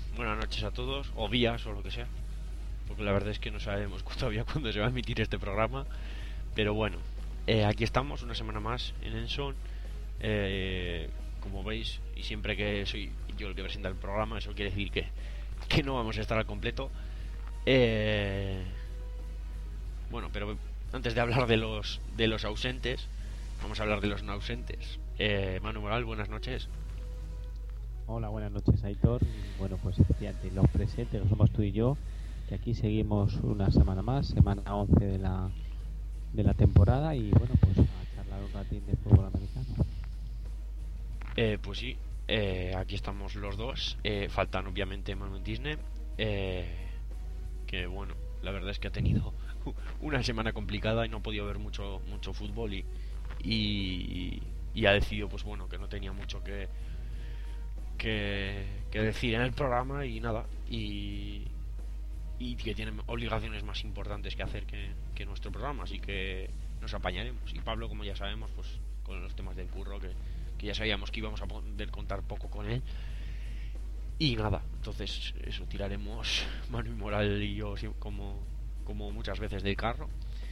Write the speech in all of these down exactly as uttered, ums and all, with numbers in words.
buenas noches a todos, o días, o lo que sea, porque la verdad es que no sabemos todavía cuándo se va a emitir este programa, pero bueno, eh, aquí estamos una semana más en Enson, eh, como veis, y siempre que soy yo el que presenta el programa, eso quiere decir que, que no vamos a estar al completo. Eh, bueno, pero antes de hablar de los, de los ausentes, vamos a hablar de los no ausentes. Eh, Manu Moral, buenas noches. Hola, buenas noches, Aitor. Y bueno, pues efectivamente, los presentes, que somos tú y yo, que aquí seguimos una semana más, semana once de la, de la temporada, y bueno, pues a charlar un ratín de fútbol americano. Eh, pues sí, eh, aquí estamos los dos. Eh, faltan obviamente Manu Disney, eh, que bueno, la verdad es que ha tenido una semana complicada y no ha podido ver mucho mucho fútbol y, y, y ha decidido pues bueno que no tenía mucho que, que, que decir en el programa y nada y, y que tiene obligaciones más importantes que hacer que, que nuestro programa, así que nos apañaremos. Y Pablo, como ya sabemos, pues con los temas del curro, que, que ya sabíamos que íbamos a poder contar poco con él. Y nada, entonces eso, tiraremos Manu y Moral y yo como, como muchas veces del carro.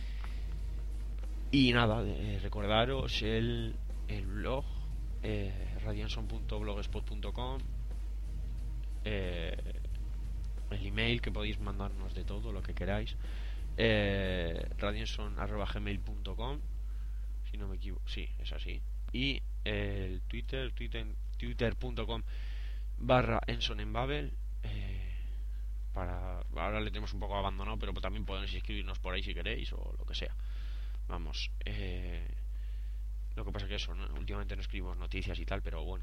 Y nada, eh, recordaros el, el blog, eh, radianson punto blogspot punto com, eh, el email que podéis mandarnos de todo lo que queráis, eh, radianson arroba gmail punto com, si no me equivoco, sí, es así. Y el Twitter, twitter twitter punto com barra Enson en Babel, eh, para ahora le tenemos un poco abandonado, pero también podéis escribirnos por ahí si queréis o lo que sea. Vamos, eh, lo que pasa que eso, ¿no? Últimamente no escribimos noticias y tal, pero bueno.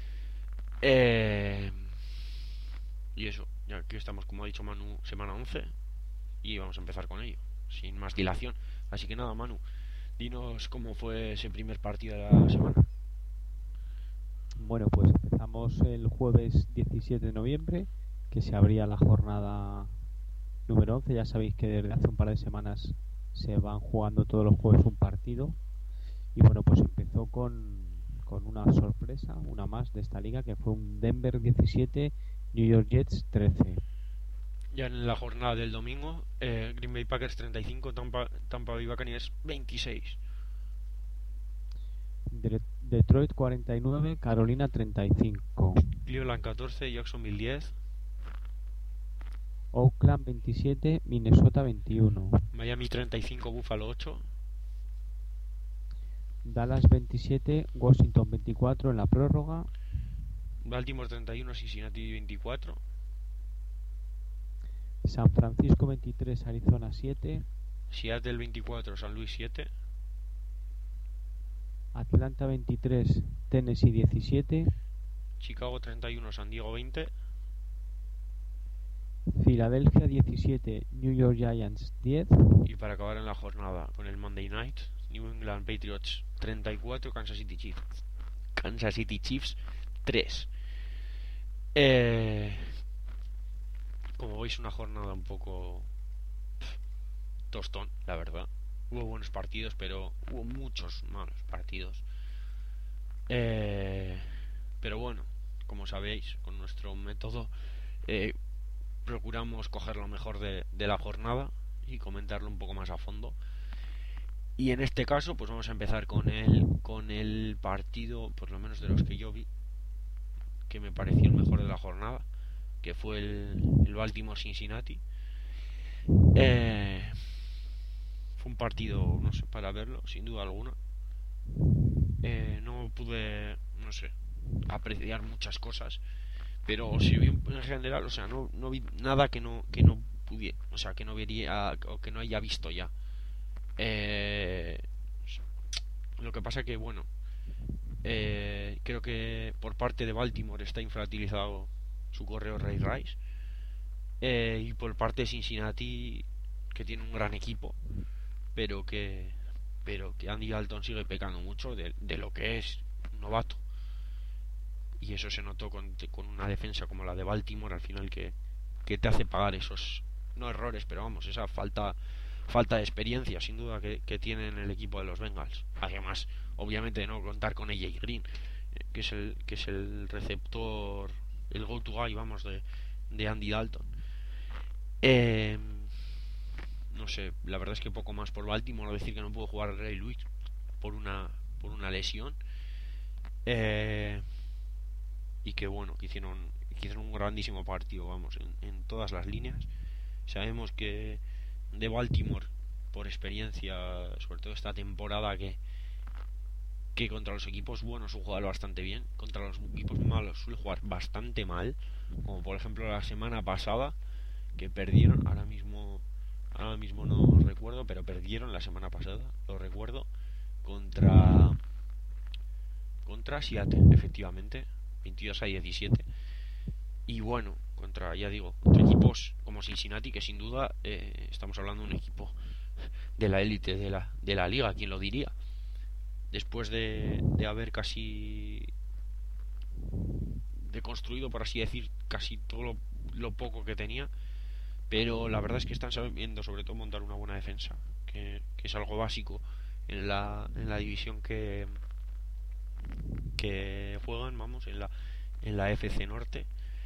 Eh, y eso, ya que estamos, como ha dicho Manu, semana once y vamos a empezar con ello, sin más dilación. Así que nada, Manu, dinos cómo fue ese primer partido de la semana. Bueno, pues empezamos el jueves diecisiete de noviembre, que se abría la jornada número once. Ya sabéis que desde hace un par de semanas se van jugando todos los jueves un partido. Y bueno, pues empezó con, con una sorpresa, una más de esta liga, que fue un Denver diecisiete, New York Jets trece. Ya en la jornada del domingo, eh, Green Bay Packers treinta y cinco, Tampa, Tampa Bay Buccaneers veintiséis. De- Detroit cuarenta y nueve, Carolina treinta y cinco. Cleveland catorce, Jacksonville diez. Oakland veintisiete, Minnesota veintiuno. Miami treinta y cinco, Buffalo ocho. Dallas veintisiete, Washington veinticuatro en la prórroga. Baltimore treinta y uno, Cincinnati veinticuatro. San Francisco veintitrés, Arizona siete. Seattle veinticuatro, San Luis siete. Atlanta veintitrés, Tennessee diecisiete. Chicago treinta y uno, San Diego veinte. Filadelfia diecisiete, New York Giants diez. Y para acabar en la jornada con el Monday Night, New England Patriots treinta y cuatro, Kansas City Chiefs Kansas City Chiefs tres. Eh, como veis, una jornada un poco tostón, la verdad. Hubo buenos partidos, pero hubo muchos malos partidos. Eh, pero bueno, como sabéis, con nuestro método eh, procuramos coger lo mejor de, de la jornada y comentarlo un poco más a fondo. Y en este caso, pues vamos a empezar con el, con el partido, por lo menos de los que yo vi, que me pareció el mejor de la jornada, que fue el, el Baltimore-Cincinnati. Eh, fue un partido, no sé, para verlo, sin duda alguna. Eh, no pude, no sé, apreciar muchas cosas, pero si vi en general, o sea, no, no vi nada que no que no pudiera, o sea, que no vería o que no haya visto ya. Eh, lo que pasa que, bueno, eh, creo que por parte de Baltimore está infrautilizado su correo Ray Rice, eh, y por parte de Cincinnati, que tiene un gran equipo, pero que pero que Andy Dalton sigue pecando mucho de, de lo que es un novato. Y eso se notó con, con una defensa como la de Baltimore al final, que, que te hace pagar esos, no errores, pero vamos, esa falta falta de experiencia sin duda que, que tiene en el equipo de los Bengals. Además, obviamente, no contar con A J Green, que es el que es el receptor, el go to guy, vamos, de, de Andy Dalton. Eh, no sé, la verdad es que poco más por Baltimore. Decir que no pudo jugar Ray Lewis por una por una lesión. Eh, y que bueno, que hicieron, que hicieron un grandísimo partido, vamos, en, en todas las líneas. Sabemos que de Baltimore, por experiencia, sobre todo esta temporada, que que contra los equipos buenos suele jugar bastante bien, contra los equipos malos suele jugar bastante mal, como por ejemplo la semana pasada, que perdieron, ahora mismo ahora mismo no recuerdo, pero perdieron la semana pasada, lo recuerdo, contra contra Seattle, efectivamente, veintidós a diecisiete. Y bueno, contra, ya digo, contra equipos como Cincinnati, que sin duda eh, estamos hablando de un equipo de la élite de la, de la liga, ¿quién lo diría? Después de, de haber casi deconstruido, por así decir, casi todo lo, lo poco que tenía, pero la verdad es que están sabiendo sobre todo montar una buena defensa, que, que es algo básico en la, en la división que que juegan, vamos, en la en la F C Norte,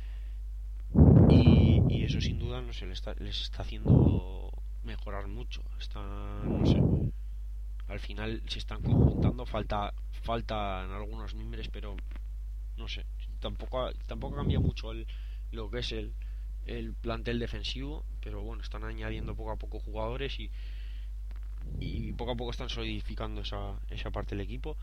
y, y eso sin duda no se les está, les está haciendo mejorar mucho. Están, no sé, al final se están conjuntando, falta faltan algunos miembros, pero no sé, tampoco tampoco cambia mucho el, lo que es el el plantel defensivo, pero bueno, están añadiendo poco a poco jugadores y y poco a poco están solidificando esa esa parte del equipo.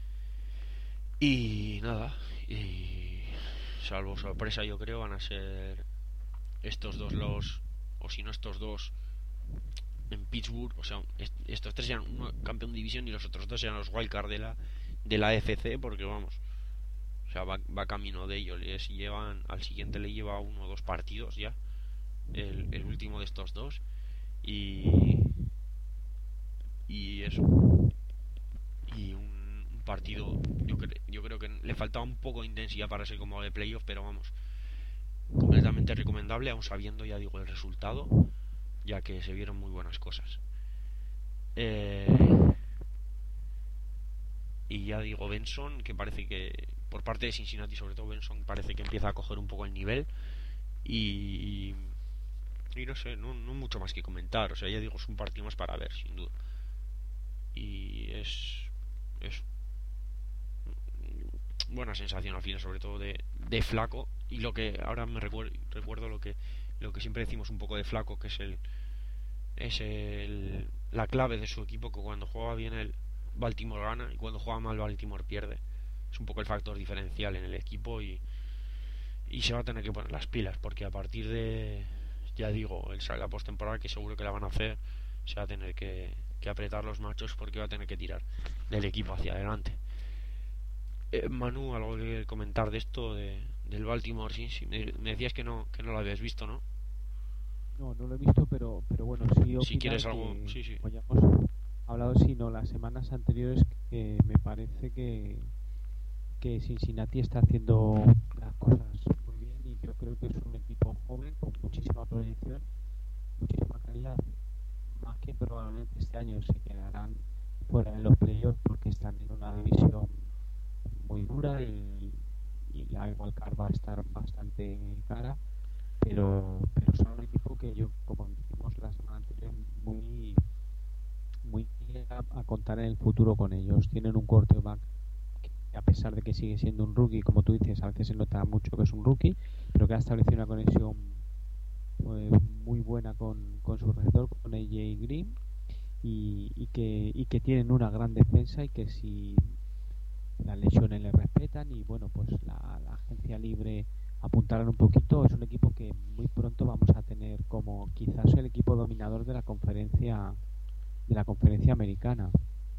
Y nada, y salvo sorpresa, yo creo van a ser estos dos los, o si no estos dos en Pittsburgh, o sea, est- estos tres sean uno campeón de división y los otros dos sean los wildcard de la de la F C, porque vamos, o sea, va, va camino de ello. Les llevan, al siguiente le lleva uno o dos partidos ya, el, el último de estos dos, y y eso, y un, un partido, yo, cre- yo creo que le faltaba un poco de intensidad para ser como de playoff, pero vamos, completamente recomendable, aun sabiendo, ya digo, el resultado, ya que se vieron muy buenas cosas. Eh, y ya digo, Benson, que parece que por parte de Cincinnati, sobre todo Benson, parece que empieza a coger un poco el nivel, y, y no sé, no, no mucho más que comentar. O sea, ya digo, es un partido más para ver, sin duda. Y es, es buena sensación al final, sobre todo de, de Flaco. Y lo que ahora me recuerdo, recuerdo lo que lo que siempre decimos un poco de Flaco, que es el es el, la clave de su equipo, que cuando juega bien el Baltimore gana y cuando juega mal Baltimore pierde. Es un poco el factor diferencial en el equipo, y, y se va a tener que poner las pilas, porque a partir de, ya digo, el, la postemporada, que seguro que la van a hacer, se va a tener que, que apretar los machos, porque va a tener que tirar del equipo hacia adelante. Eh, Manu, algo que comentar de esto, de, del Baltimore, sí, sí, me, me decías que no, que no lo habías visto, ¿no? No, no lo he visto, pero, pero bueno, sí Si opinar quieres algo, que, sí, sí. como ya hemos hablado, sino las semanas anteriores, que me parece que, que Cincinnati está haciendo las cosas muy bien, y yo creo que es un equipo joven con muchísima proyección, muchísima calidad, más que probablemente este año se quedarán fuera de los playoffs porque están en una división muy dura, y, y la igual va a estar bastante cara, pero pero son un equipo que yo, como dijimos la semana anterior, muy muy a, a contar en el futuro con ellos. Tienen un quarterback que, a pesar de que sigue siendo un rookie, como tú dices, a veces se nota mucho que es un rookie, pero que ha establecido una conexión eh, muy buena con, con su receptor, con A J Green, y, y que y que tienen una gran defensa, y que si las lesiones le respetan, y bueno, pues la, la agencia libre apuntaron un poquito, es un equipo que muy pronto vamos a tener como quizás el equipo dominador de la conferencia de la conferencia americana.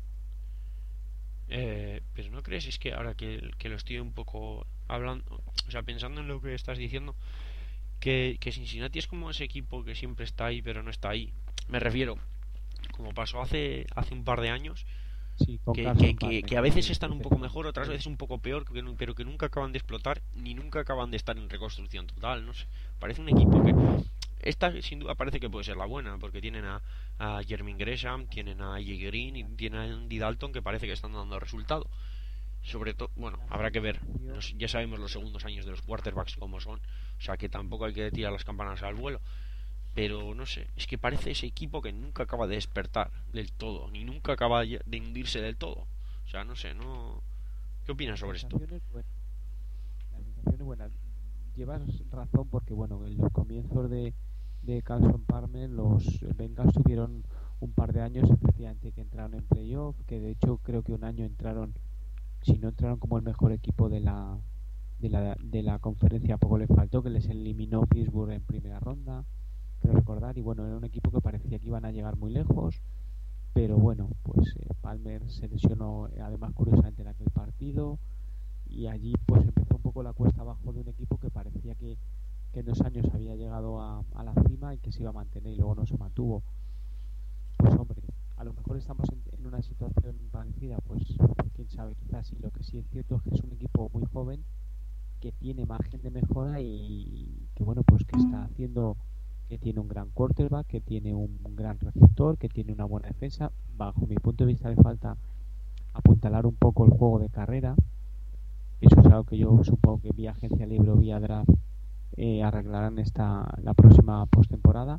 Eh, pero no crees, es que ahora que, que lo estoy un poco hablando, o sea, pensando en lo que estás diciendo, que, que Cincinnati es como ese equipo que siempre está ahí pero no está ahí. Me refiero, como pasó hace hace un par de años, Sí, con que, que, Carson que, Palmer, que a veces que, están que un se poco fue. mejor, otras veces un poco peor, que, pero que nunca acaban de explotar ni nunca acaban de estar en reconstrucción total. No sé, parece un equipo que esta sin duda parece que puede ser la buena, porque tienen a, a Jermaine Gresham, tienen a Jay Green y tienen a Andy Dalton, que parece que están dando resultado. Sobre todo, bueno, habrá que ver. Los- ya sabemos los segundos años de los quarterbacks como son. O sea que tampoco hay que tirar las campanas al vuelo. Pero no sé, es que parece ese equipo que nunca acaba de despertar del todo. Ni nunca acaba de hundirse del todo. O sea, no sé, no. ¿Qué La opinas sobre esto? sensación es buena. La sensación es buena. Llevas razón porque, bueno, en los comienzos de, de Carlson Palmer, los Bengals tuvieron un par de años efectivamente que entraron en playoff, que de hecho creo que un año entraron, si no entraron como el mejor equipo de la de la, de la conferencia, poco le faltó, que les eliminó Pittsburgh en primera ronda, creo recordar, y bueno, era un equipo que parecía que iban a llegar muy lejos, pero bueno, pues eh, Palmer se lesionó eh, además curiosamente en aquel partido, y allí pues empezó un poco la cuesta abajo de un equipo que parecía que, que en dos años había llegado a, a la cima y que se iba a mantener y luego no se mantuvo. Pues hombre, a lo mejor estamos en, en una situación parecida, pues, pues quién sabe, quizás sí. Lo que sí es cierto es que es un equipo muy joven que tiene margen de mejora y que bueno, pues que está haciendo, que tiene un gran quarterback, que tiene un, un gran receptor, que tiene una buena defensa. Bajo mi punto de vista le falta apuntalar un poco el juego de carrera. Eso es algo que yo supongo que vía agencia libre o vía draft eh, arreglarán esta la próxima postemporada.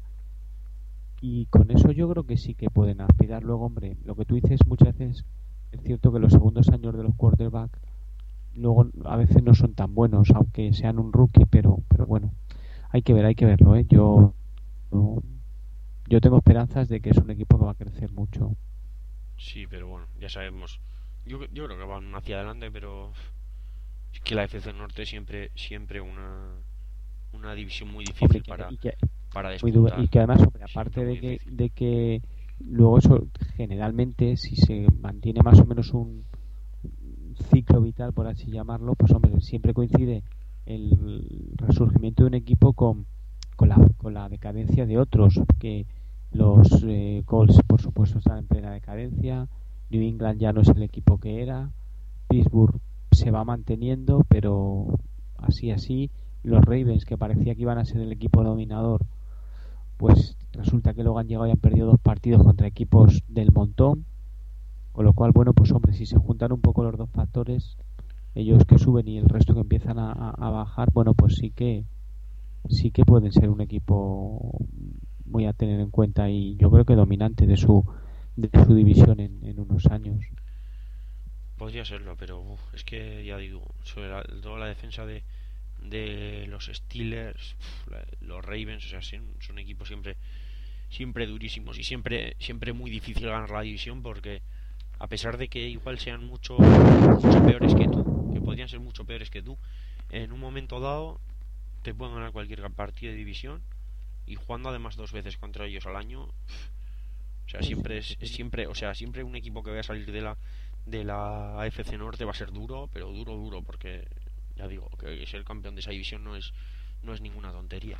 Y con eso yo creo que sí que pueden aspirar. Luego, hombre, lo que tú dices muchas veces es cierto que los segundos años de los quarterbacks luego a veces no son tan buenos, aunque sean un rookie, pero pero bueno, hay que ver, hay que verlo, ¿eh? Yo no- yo tengo esperanzas de que es un equipo que va a crecer mucho. Sí, pero bueno, ya sabemos. Yo, yo creo que van hacia adelante, pero es que la F C Norte siempre, siempre una, una división muy Hombre, y difícil que, para, y que, para muy dura, y despuntar. que además, hombre, Siempre aparte muy de que difícil. de que luego eso generalmente si se mantiene más o menos un ciclo vital, por así llamarlo, pues hombre, siempre coincide el resurgimiento de un equipo con, con, la, con la decadencia de otros, que los eh, Colts, por supuesto, están en plena decadencia, New England ya no es el equipo que era, Pittsburgh se va manteniendo, pero así, así, los Ravens, que parecía que iban a ser el equipo dominador, pues resulta que luego han llegado y han perdido dos partidos contra equipos del montón, con lo cual, bueno, pues hombre, si se juntan un poco los dos factores, ellos que suben y el resto que empiezan a, a, a bajar, bueno, pues sí que sí que pueden ser un equipo muy a tener en cuenta y yo creo que dominante de su de su división en, en unos años. Podría serlo, pero uf, es que ya digo, sobre la, toda la defensa de, de los Steelers, uf, la- los Ravens, o sea, son, son equipos siempre, siempre durísimos y siempre, siempre muy difícil ganar la división porque a pesar de que igual sean mucho, mucho peores que tú, que podrían ser mucho peores que tú, en un momento dado te pueden ganar cualquier partido de división y jugando además dos veces contra ellos al año, o sea, Sí, sí, siempre es, que es tienen siempre, o sea, siempre un equipo que vaya a salir de la de la A F C Norte va a ser duro, pero duro duro porque ya digo, que ser campeón de esa división no es no es ninguna tontería.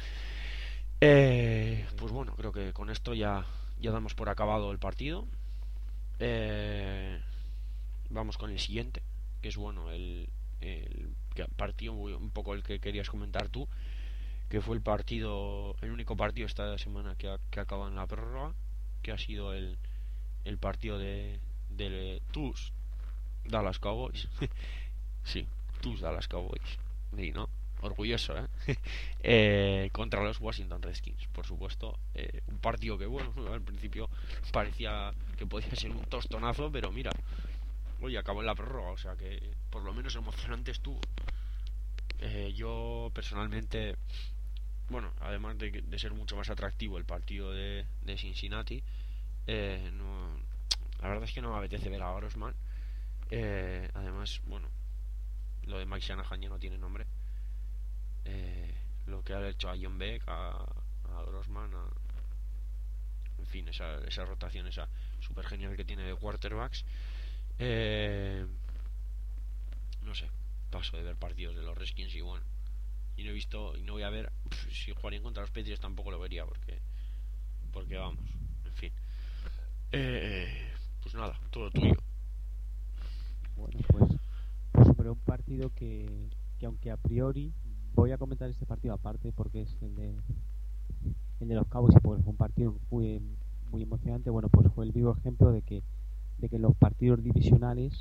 Eh, pues bueno, creo que con esto ya ya damos por acabado el partido. Eh, Vamos con el siguiente, que es bueno, el, el partido un poco el que querías comentar tú, que fue el partido, el único partido esta semana que, ha, que acaba en la prórroga, que ha sido el, el partido de, de tus Dallas Cowboys. Sí, tus Dallas Cowboys. Sí, ¿no? Orgulloso, ¿eh? eh contra los Washington Redskins, por supuesto. Eh, un partido que, bueno, al principio parecía que podía ser un tostonazo, pero mira, oye, acabó en la prórroga, o sea que por lo menos emocionante estuvo. Eh, yo personalmente, bueno, además de, de, ser mucho más atractivo el partido de, de Cincinnati, eh, no, la verdad es que no me apetece ver a Grossman. Eh, además, bueno, lo de Mike Shanahan ya no tiene nombre. Eh, lo que ha hecho a John Beck, a, a Grossman, a, en fin, esa, esa rotación, esa super genial que tiene de quarterbacks. Eh, no sé, paso de ver partidos de los Redskins y bueno, y no he visto, y no voy a ver, pff, si jugarían contra los Patriots tampoco lo vería porque, porque vamos, en fin. Eh, pues nada, todo tuyo. bueno, pues pues sobre un partido que, que aunque a priori voy a comentar este partido aparte porque es el de el de los Cowboys y porque fue un partido muy muy emocionante, bueno, pues fue el vivo ejemplo de que de que los partidos divisionales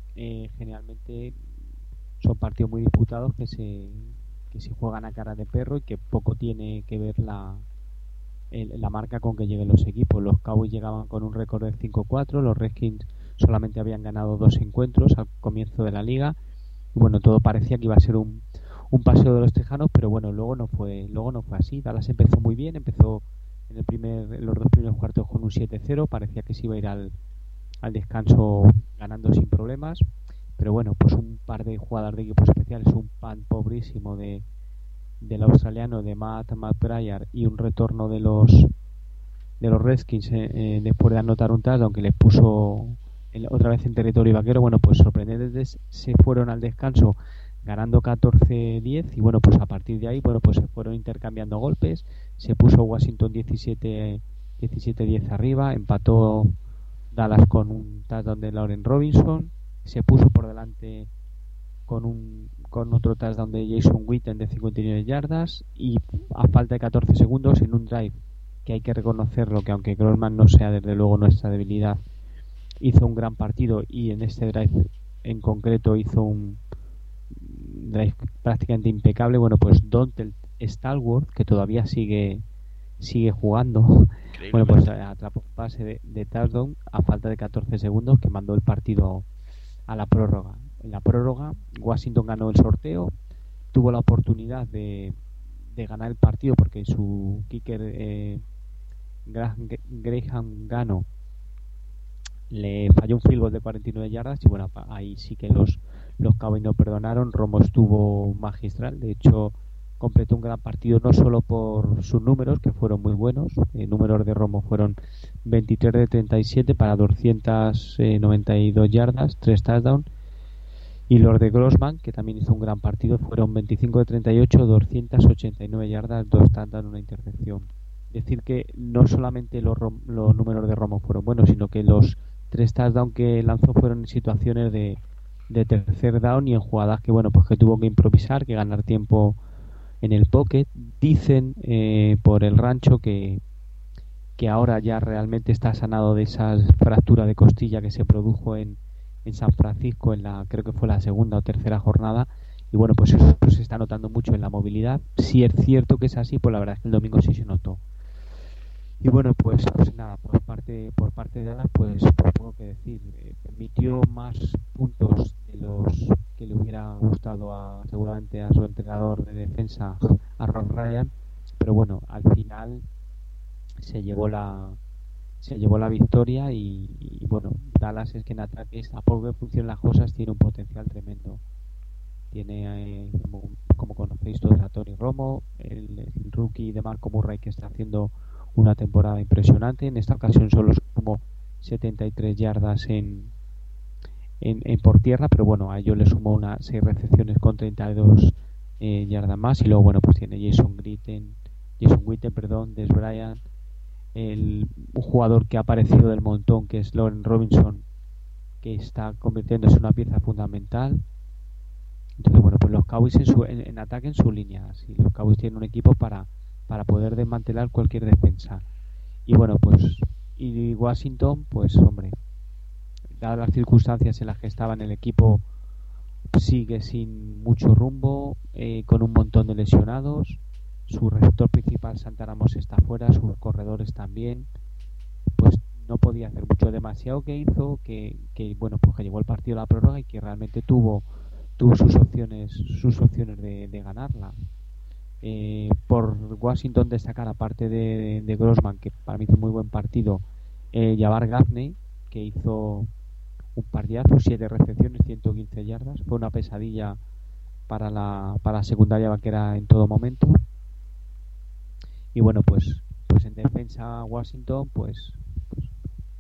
eh, generalmente son partidos muy disputados que se que se juegan a cara de perro y que poco tiene que ver la el, la marca con que lleguen los equipos. Los Cowboys llegaban con un récord de cinco cuatro, los Redskins solamente habían ganado dos encuentros al comienzo de la liga. Y bueno, todo parecía que iba a ser un, un paseo de los Tejanos, pero bueno, luego no fue luego no fue así. Dallas empezó muy bien, empezó en el primer en los dos primeros cuartos con un siete cero, parecía que se iba a ir al, al descanso ganando sin problemas, pero bueno, pues un par de jugadas de equipos especiales, un pan pobrísimo de del australiano de Matt McBrayer y un retorno de los de los Redskins eh, eh, después de anotar un touchdown que les puso en, otra vez en territorio vaquero. Bueno, pues sorprendentes, se fueron al descanso ganando catorce diez y bueno, pues a partir de ahí, bueno, pues se fueron intercambiando golpes, se puso Washington diecisiete diez arriba, empató Dallas con un touchdown de Lauren Robinson, se puso por delante con un con otro touchdown de Jason Witten de cincuenta y nueve yardas y a falta de catorce segundos en un drive que hay que reconocerlo, que aunque Grossman no sea desde luego nuestra debilidad, hizo un gran partido y en este drive en concreto hizo un drive prácticamente impecable. Bueno, pues Dontel Stallworth, que todavía sigue sigue jugando, bueno, pues atrapó un pase de, de touchdown a falta de catorce segundos que mandó el partido a la prórroga. En la prórroga Washington ganó el sorteo, tuvo la oportunidad de, de ganar el partido porque su kicker eh, Graham Gano le falló un field goal de cuarenta y nueve yardas y bueno, ahí sí que los los Cowboys no perdonaron. Romo estuvo magistral, de hecho completó un gran partido no solo por sus números, que fueron muy buenos. Los números de Romo fueron veintitrés de treinta y siete para doscientas noventa y dos yardas, tres touchdowns, y los de Grossman, que también hizo un gran partido, fueron veinticinco de treinta y ocho, doscientas ochenta y nueve yardas, dos touchdowns, una intercepción. Decir que no solamente los, los números de Romo fueron buenos, sino que los tres touchdowns que lanzó fueron en situaciones de, de tercer down y en jugadas que bueno, pues que tuvo que improvisar, que ganar tiempo en el pocket. Dicen eh, por el rancho que que ahora ya realmente está sanado de esa fractura de costilla que se produjo en, en San Francisco en la, creo que fue la segunda o tercera jornada, y bueno, pues eso pues, se está notando mucho en la movilidad. Si es cierto que es así, pues la verdad es que el domingo sí se notó. Y bueno, pues, pues nada, por parte por parte de Dallas, pues, pues poco que decir. Eh, permitió más puntos de los que le hubiera gustado a, seguramente a su entrenador de defensa, a Ron Ryan, pero bueno, al final se llevó la se llevó la victoria y, y bueno, Dallas es que en ataques, a poco que funcionen las cosas, tiene un potencial tremendo. Tiene, eh, como, como conocéis todos, a Tony Romo, el, el rookie de Marco Murray, que está haciendo una temporada impresionante. En esta ocasión solo sumó setenta y tres yardas en, en, en por tierra, pero bueno, a ello le sumó unas seis recepciones con treinta y dos eh, yardas más. Y luego bueno, pues tiene Jason Witten, Jason Witten, perdón, Des Bryant, el, un jugador que ha aparecido del montón, que es Lauren Robinson, que está convirtiéndose en una pieza fundamental. Entonces bueno, pues los Cowboys en, su, en, en ataque en su línea, si los Cowboys tienen un equipo para para poder desmantelar cualquier defensa. Y bueno, pues y Washington, pues hombre, dadas las circunstancias en las que estaba en el equipo, sigue sin mucho rumbo, eh, con un montón de lesionados. Su receptor principal, Santa Ramos, está fuera, sus corredores también. Pues no podía hacer mucho. Demasiado que hizo que, que bueno, pues que llegó el partido a la prórroga y que realmente tuvo tuvo sus opciones sus opciones de, de ganarla. Eh, por Washington destacar, aparte de, de Grossman, que para mí hizo un muy buen partido, eh, Jabbar Gaffney, que hizo un partidazo, siete recepciones, ciento quince yardas. Fue una pesadilla para la, para la secundaria vaquera en todo momento. Y bueno, pues pues en defensa Washington pues, pues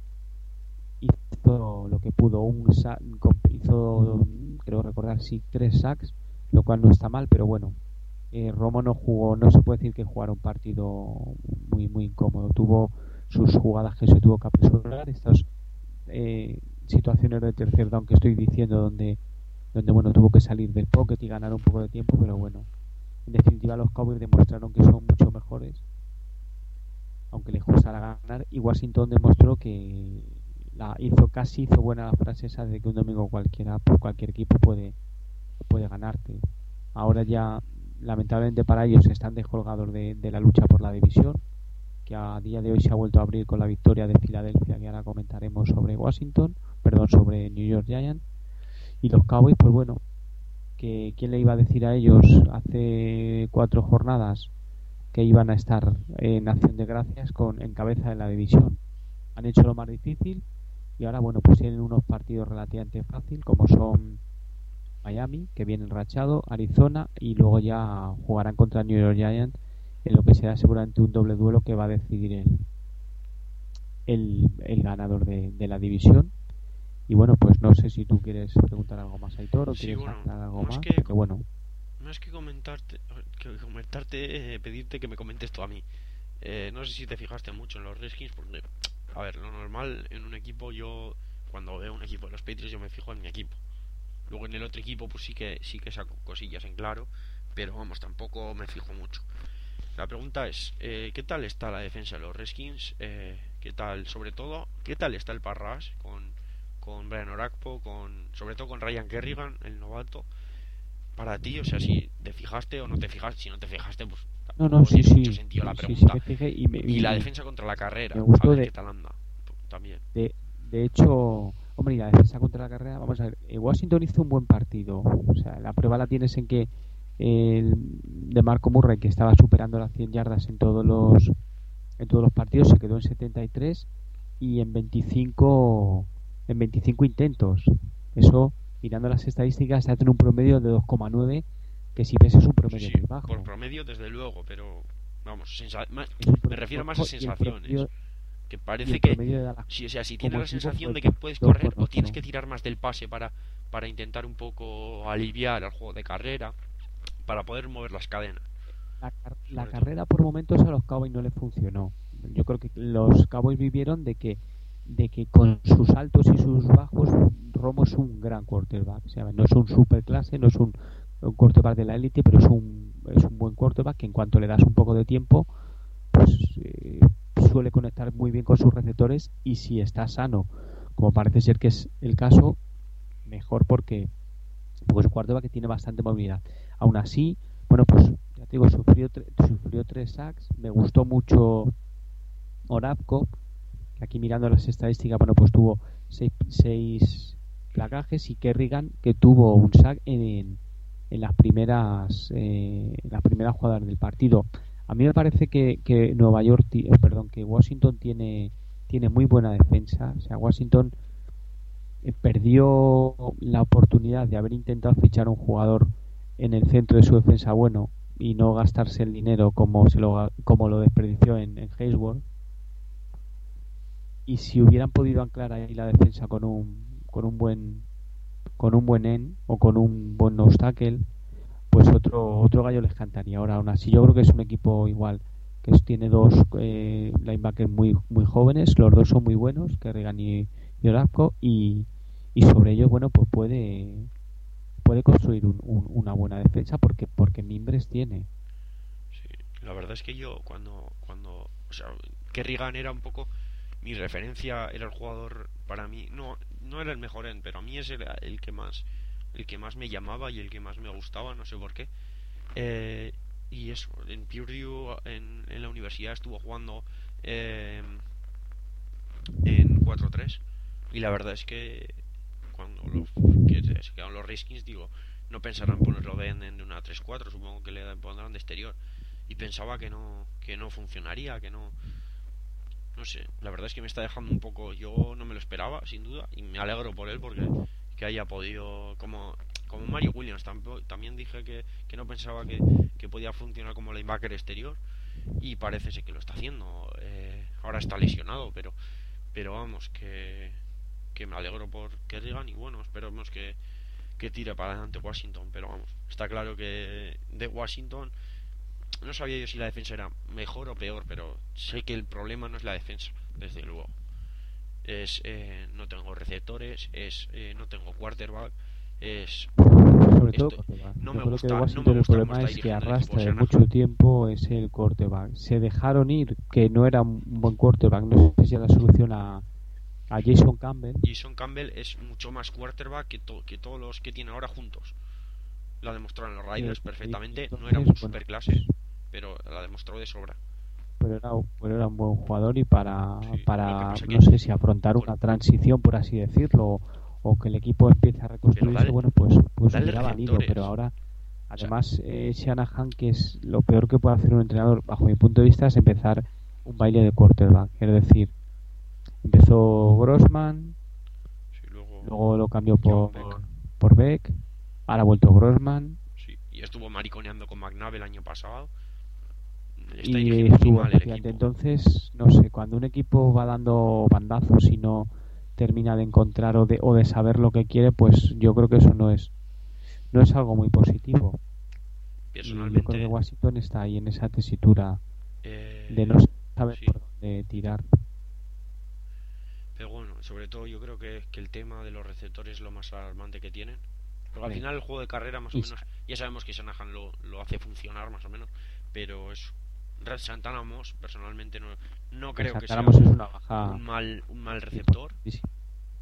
hizo lo que pudo. Un sack, hizo, creo recordar, sí, tres sacks, lo cual no está mal, pero bueno, Eh, Romo no jugó, no se puede decir que jugara un partido muy muy incómodo. Tuvo sus jugadas que se tuvo que apresurar, estas eh, situaciones de tercer down que estoy diciendo, donde donde bueno, tuvo que salir del pocket y ganar un poco de tiempo, pero bueno, en definitiva los Cowboys demostraron que son mucho mejores, aunque les costara ganar, y Washington demostró que la hizo casi hizo buena la frase esa de que un domingo cualquiera, pues cualquier equipo puede puede ganarte. Ahora ya, lamentablemente para ellos, están descolgados de, de la lucha por la división, que a día de hoy se ha vuelto a abrir con la victoria de Filadelfia, que ahora comentaremos sobre Washington, perdón, sobre New York Giants. Y los Cowboys, pues bueno, que quién le iba a decir a ellos hace cuatro jornadas que iban a estar en acción de gracias con en cabeza de la división. Han hecho lo más difícil y ahora, bueno, pues tienen unos partidos relativamente fáciles, como son Miami, que viene enrachado, Arizona, y luego ya jugarán contra New York Giants en lo que será seguramente un doble duelo que va a decidir el el, el ganador de, de la división. Y bueno, pues no sé si tú quieres preguntar algo más, Aitor, o Sí, quieres bueno, aclarar algo más más, que, porque bueno, más que comentarte, que comentarte, eh, pedirte que me comentes tú a mí. Eh, no sé si te fijaste mucho en los Redskins, porque, a ver, lo normal en un equipo, yo cuando veo un equipo de los Patriots, yo me fijo en mi equipo. Luego en el otro equipo, pues sí que sí que saco cosillas en claro, pero vamos, tampoco me fijo mucho. La pregunta es, eh, ¿qué tal está la defensa de los Redskins? Eh, ¿Qué tal, sobre todo, qué tal está el Parras con, con Brian Orakpo, con, sobre todo con Ryan Kerrigan, el novato? Para ti, o sea, si te fijaste o no te fijaste, si no te fijaste, pues no, no, tampoco sí, tiene mucho sí, sentido la sí, sí, pregunta. me fijé y, me, y, Y la y defensa contra la carrera, me a gustó ver de, qué tal anda también. de, de hecho, hombre, y la defensa contra la carrera, vamos a ver, eh, Washington hizo un buen partido, o sea, la prueba la tienes en que el de Marco Murray, que estaba superando las cien yardas en todos los en todos los partidos, se quedó en setenta y tres y en veinticinco en veinticinco intentos. Eso, mirando las estadísticas, se hace un promedio de dos coma nueve, que si ves es un promedio Sí, sí, muy bajo. por promedio desde luego, pero vamos, sensa más, me refiero más a bajo, sensaciones. Promedio, que parece que la, si, o sea, si tienes la sensación de dos, que puedes dos, correr dos, o tienes que tirar más del pase para, para intentar un poco aliviar el juego de carrera, para poder mover las cadenas. La, la carrera por momentos a los Cowboys no les funcionó. Yo creo que los Cowboys vivieron de que de que con sus altos y sus bajos Romo es un gran quarterback. O sea, no es un super clase, no es un, un quarterback de la élite, pero es un es un buen quarterback que en cuanto le das un poco de tiempo, pues eh, suele conectar muy bien con sus receptores, y si está sano, como parece ser que es el caso, mejor, porque pues es un quarterback que tiene bastante movilidad. Aún así, bueno, pues ya te digo, sufrió, tre- sufrió tres sacks. Me gustó mucho Orakpo, que aquí mirando las estadísticas, bueno, pues tuvo seis, seis placajes, y Kerrigan, que tuvo un sack en, en las primeras eh, en las primeras jugadas del partido. A mí me parece que, que Nueva York, eh, perdón, que Washington tiene tiene muy buena defensa. O sea, Washington eh, perdió la oportunidad de haber intentado fichar un jugador en el centro de su defensa bueno y no gastarse el dinero como se lo como lo desperdició en, en Hayward. Y si hubieran podido anclar ahí la defensa con un con un buen con un buen end o con un buen nose tackle, pues otro otro gallo les cantaría. Ahora, aún así, yo creo que es un equipo igual, que tiene dos eh, linebackers muy muy jóvenes, los dos son muy buenos, Kerrigan y, y Orakpo, y, y sobre ellos, bueno, pues puede puede construir un, un, una buena defensa, porque porque mimbres tiene. Sí, la verdad es que yo cuando cuando o sea, Kerrigan era un poco mi referencia, era el jugador para mí, no no era el mejor end, pero a mí es el, el que más el que más me llamaba y el que más me gustaba, no sé por qué. Eh, y eso, en Purdue, en, en la universidad estuvo jugando eh, en cuatro tres, y la verdad es que cuando los, que se quedaron los Redskins, digo, no pensarán ponerlo de end en una tres cuatro, supongo que le pondrán de exterior, y pensaba que no que no funcionaría, que no no sé, la verdad es que me está dejando un poco, yo no me lo esperaba, sin duda, y me alegro por él, porque que haya podido, como como Mario Williams, tampo, también dije que, que no pensaba que, que podía funcionar como linebacker exterior, y parece ser que lo está haciendo. Eh, ahora está lesionado, pero pero vamos, que que me alegro por Kerrigan, y bueno, esperemos que, que tire para adelante Washington, pero vamos, está claro que de Washington no sabía yo si la defensa era mejor o peor, pero sé que el problema no es la defensa, desde luego. Es eh, no tengo receptores, es eh, no tengo quarterback, es Sobre todo esto, no yo me creo gusta, que no Washington me el gusta problema es que arrastra de mucho Shanahan. tiempo es el quarterback. Se dejaron ir, que no era un buen quarterback, no sé si es la solución a, a Jason Campbell. Jason Campbell es mucho más quarterback que, to- que todos los que tiene ahora juntos. Lo ha demostrado en los Raiders eh, perfectamente. entonces, No era un bueno, superclase, pues, pero la demostró de sobra. pero era, pero era un buen jugador y para, Sí, lo que para pasa no que sé si afrontar por- una transición, por así decirlo, o que el equipo empiece a reconstruirse, dale- bueno, pues, pues dale hubiera valido, receptores. pero ahora, O sea, además, eh, Shanahan, que es lo peor que puede hacer un entrenador, bajo mi punto de vista, es empezar un baile de quarterback. Es decir, empezó Grossman, sí, luego luego lo cambió John por, Beck, por Beck, ahora ha vuelto Grossman sí, y estuvo mariconeando con McNabb el año pasado. Está y dirigiendo muy estuvo mal el efectivamente. equipo. Entonces, no sé, cuando un equipo va dando bandazos y no termina de encontrar o de, o de saber lo que quiere, pues yo creo que eso no es no es algo muy positivo. Y yo creo que Personalmente, Washington está ahí en esa tesitura de no eh, saber sí. por dónde tirar. Pero bueno, sobre todo yo creo que, que el tema de los receptores es lo más alarmante que tienen. Porque al Sí. final el juego de carrera más o Y menos, ya sabemos que Shanahan lo, lo hace funcionar más o menos, pero es Red Santana Moss, personalmente no, no creo que sea Santana Moss es una baja un mal, un mal receptor, importantísima.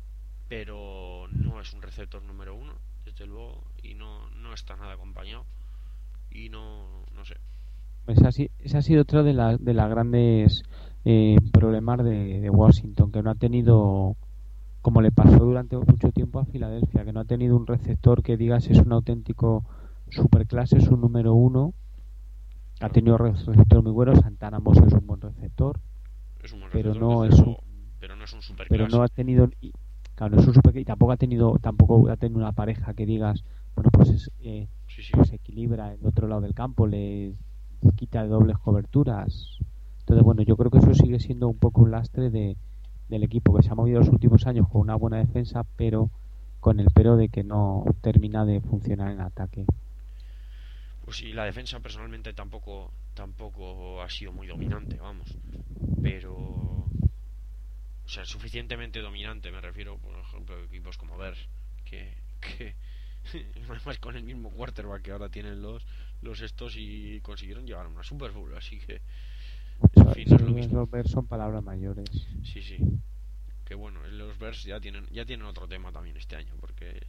pero no es un receptor número uno, desde luego, y no, no está nada acompañado. Y no, no sé. Esa, ha si- esa ha sido otra de, la- de las grandes eh, problemas de, de Washington, que no ha tenido, como le pasó durante mucho tiempo a Filadelfia, que no ha tenido un receptor que digas es un auténtico superclase, es un número uno. Ha Claro, tenido receptores muy buenos. Santana Moss es un buen receptor, es un buen pero receptor, no desde es un, luego, pero no es un pero superclase. no ha tenido, y, claro, no es un super, y tampoco ha tenido, tampoco ha tenido una pareja que digas, bueno, pues es, eh, Sí, sí, pues equilibra el otro lado del campo, le quita de dobles coberturas. Entonces, bueno, yo creo que eso sigue siendo un poco un lastre de, del equipo, que se ha movido los últimos años con una buena defensa, pero con el pero de que no termina de funcionar en ataque. pues sí, la defensa personalmente tampoco tampoco ha sido muy dominante, vamos. Pero, o sea, suficientemente dominante, me refiero, por ejemplo, a equipos como Bears, que, que además con el mismo quarterback que ahora tienen los los estos y consiguieron llegar a una Super Bowl, así que, en Eso, fin, no eso es lo mismo. los ver son palabras mayores. Sí, sí, que bueno, los Bears ya tienen ya tienen otro tema también este año, porque,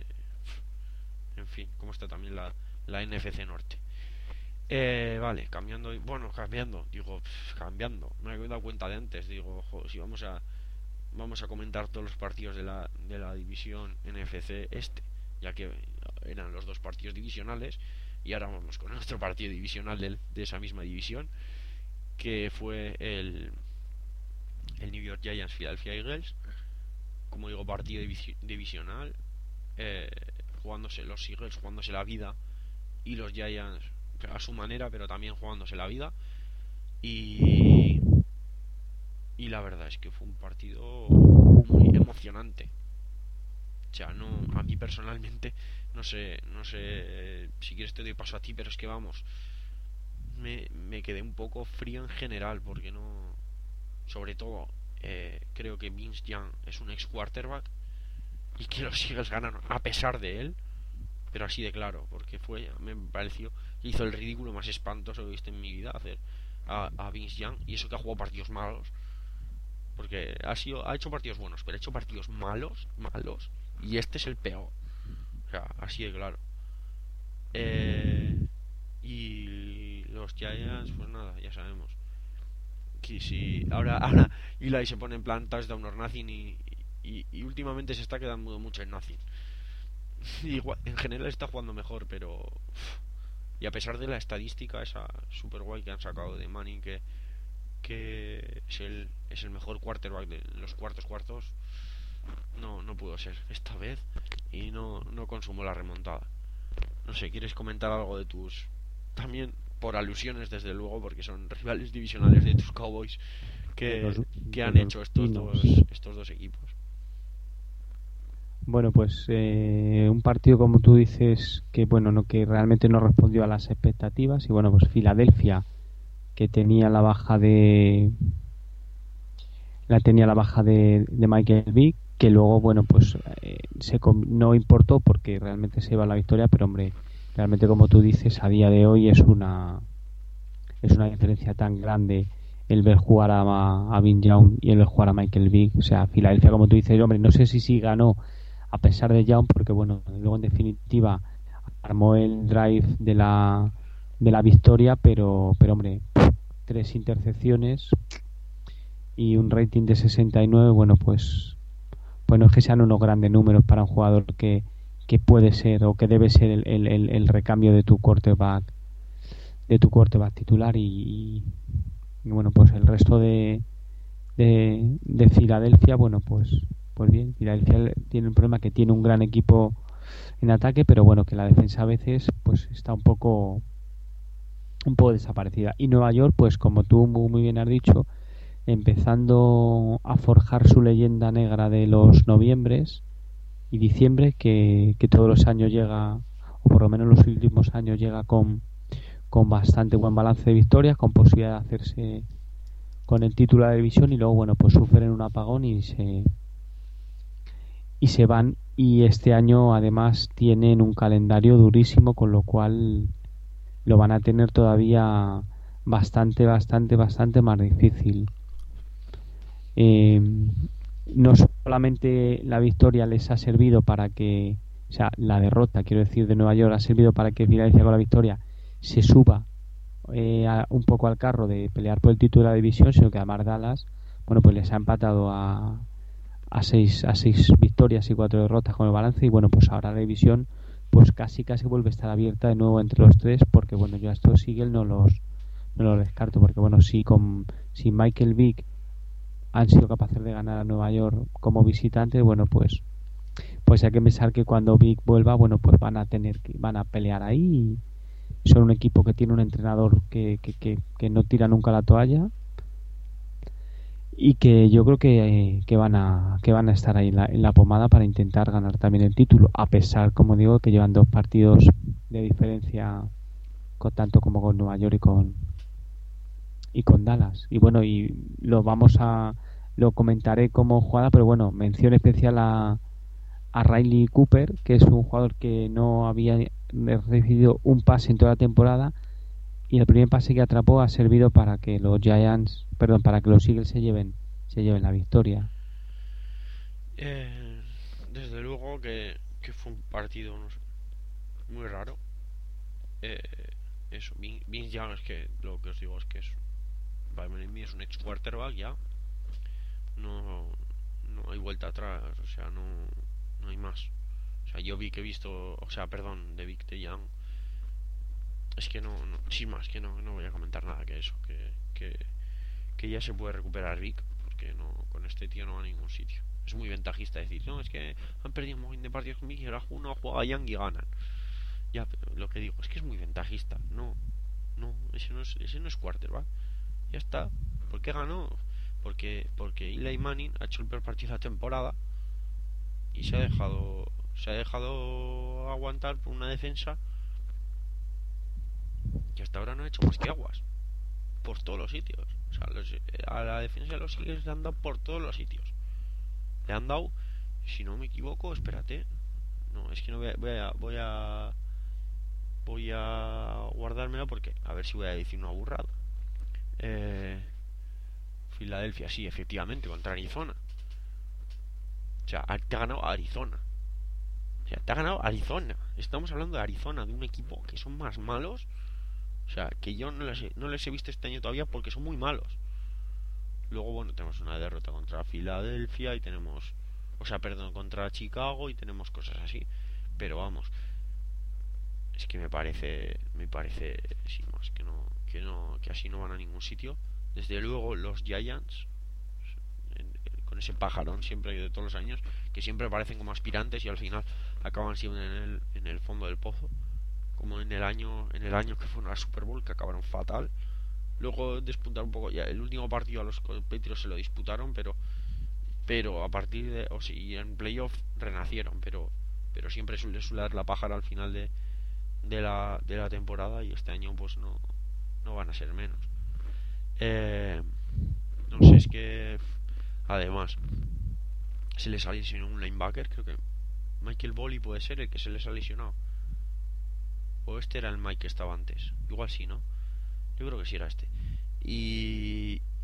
en fin, cómo está también la, la N F C Norte. Eh, vale, cambiando, bueno, cambiando, digo, pff, cambiando, me he dado cuenta de antes, digo, jo, si vamos a vamos a comentar todos los partidos de la, de la división N F C este, ya que eran los dos partidos divisionales, y ahora vamos con nuestro partido divisional de, de esa misma división, que fue el, el New York Giants Philadelphia Eagles, como digo, partido divisi- divisional, eh, jugándose los Eagles, jugándose la vida, y los Giants a su manera, pero también jugándose la vida. Y, y la verdad es que fue un partido muy emocionante. O sea, no, a mí personalmente, no sé, no sé, eh, si quieres te doy paso a ti, pero es que vamos, me, me quedé un poco frío en general, porque no, sobre todo, eh, creo que Vince Young es un ex quarterback y que los Eagles ganaron a pesar de él, pero así de claro, porque fue, me pareció que hizo el ridículo más espantoso que he visto en mi vida hacer a, a Vince Young, y eso que ha jugado partidos malos, porque ha sido ha hecho partidos buenos, pero ha hecho partidos malos, malos, y este es el peor. O sea, así de claro. Eh, y los Giants, pues nada, ya sabemos que si ahora ahora Eli se pone en plan touchdown or nothing, y, y, y últimamente se está quedando mucho en nothing. Igual, en general está jugando mejor, pero y a pesar de la estadística esa super guay que han sacado de Manning, que, que es el es el mejor quarterback de los cuartos cuartos, no no pudo ser esta vez, y no no consumó la remontada. No sé, ¿quieres comentar algo de tus, también por alusiones desde luego, porque son rivales divisionales de tus Cowboys, De que, los, que de han los hecho estos vinos. dos estos dos equipos? Bueno, pues eh, un partido como tú dices que bueno, no que realmente no respondió a las expectativas y bueno, pues Filadelfia que tenía la baja de la tenía la baja de, de Michael Vick, que luego bueno, pues eh, se com- no importó porque realmente se iba a la victoria, pero hombre, realmente como tú dices, a día de hoy es una es una diferencia tan grande el ver jugar a, a Vin Young y el ver jugar a Michael Vick. O sea, Filadelfia, como tú dices, hombre, no sé si sí ganó a pesar de Young, porque bueno, luego en definitiva armó el drive de la de la victoria, pero pero hombre, tres intercepciones y un rating de sesenta y nueve, bueno, pues pues no es que sean unos grandes números para un jugador que, que puede ser o que debe ser el, el, el, el recambio de tu quarterback de tu quarterback titular. Y, y bueno, pues el resto de de, de Filadelfia, bueno, pues pues bien, Filadelfia tiene un problema que tiene un gran equipo en ataque, pero bueno, que la defensa a veces pues está un poco un poco desaparecida. Y Nueva York, pues como tú muy bien has dicho, empezando a forjar su leyenda negra de los noviembres y diciembre, que, que todos los años llega, o por lo menos los últimos años llega con, con bastante buen balance de victorias, con posibilidad de hacerse con el título de la división, y luego bueno, pues sufren un apagón y se y se van. Y este año además tienen un calendario durísimo, con lo cual lo van a tener todavía bastante, bastante, bastante más difícil. Eh, no solamente la victoria les ha servido para que, o sea, la derrota, quiero decir, de Nueva York ha servido para que Filadelfia con la victoria se suba eh, a, un poco al carro de pelear por el título de la división, sino que además Dallas, bueno, pues les ha empatado a, a seis a seis victorias y cuatro derrotas con el balance. Y bueno, pues ahora la división pues casi casi vuelve a estar abierta de nuevo entre los tres, porque bueno, yo a estos Eagles no los no los descarto, porque bueno, si con si Michael Vick han sido capaces de ganar a Nueva York como visitantes, bueno, pues pues hay que pensar que cuando Vick vuelva, bueno, pues van a tener que van a pelear ahí. Y son un equipo que tiene un entrenador que, que, que, que no tira nunca la toalla, y que yo creo que, que van a que van a estar ahí en la, en la pomada para intentar ganar también el título, a pesar, como digo, que llevan dos partidos de diferencia, con, tanto como con Nueva York y con y con Dallas. Y bueno, y lo vamos a lo comentaré como jugada, pero bueno, mención especial a, a Riley Cooper, que es un jugador que no había recibido un pase en toda la temporada, y el primer pase que atrapó ha servido para que los Giants, perdón, para que los Eagles se lleven se lleven la victoria. Eh, desde luego que, que fue un partido, no sé, muy raro. Eh, eso, Vince Young, es que lo que os digo es que es, para mí es un ex quarterback ya. No, no hay vuelta atrás, o sea, no, no hay más. O sea, yo vi que he visto, o sea, perdón, de Vic de Young. Es que no, no, sin más, que no, no voy a comentar nada que eso, que, que, que ya se puede recuperar Vic, porque no, con este tío no va a ningún sitio. Es muy ventajista decir, no, es que han perdido un montón de partidos conmigo y ahora uno juega a Young y ganan. Ya, pero lo que digo es que es muy ventajista. No, no, ese no es, ese no es quarterback. Ya está. ¿Por qué ganó? Porque, porque Eli Manning ha hecho el peor partido de la temporada y se ha dejado, se ha dejado aguantar por una defensa que hasta ahora no ha hecho más que aguas por todos los sitios. O sea, los, a la defensa de los Eagles le han dado por todos los sitios. Le han dado, si no me equivoco, espérate. No, es que no voy a, voy a, voy a, voy a guardármelo porque a ver si voy a decir una burrada. Eh, Filadelfia, sí, efectivamente, contra Arizona. O sea, te ha ganado Arizona. O sea, te ha ganado Arizona. Estamos hablando de Arizona, de un equipo que son más malos. O sea, que yo no les, he, no les he visto este año todavía porque son muy malos. Luego, bueno, tenemos una derrota contra Filadelfia y tenemos... O sea, perdón, contra Chicago y tenemos cosas así. Pero vamos, es que me parece... Me parece... Sí, más que no... Que, no, que así no van a ningún sitio. Desde luego, los Giants... Con ese pajarón siempre de todos los años, que siempre parecen como aspirantes y al final acaban siempre en el, en el fondo del pozo, como en el año en el año que fue una Super Bowl, que acabaron fatal. Luego despuntaron un poco, ya el último partido a los Patriots se lo disputaron, pero pero a partir de, o sí, en playoff renacieron, pero pero siempre suele suele dar la pájara al final de de la de la temporada, y este año pues no no van a ser menos. Eh, no sé, es que además se les ha lesionado un linebacker, creo que Michael Boley puede ser el que se les ha lesionado, o este era el Mike que estaba antes, igual sí, ¿no? Yo creo que sí era este. Y,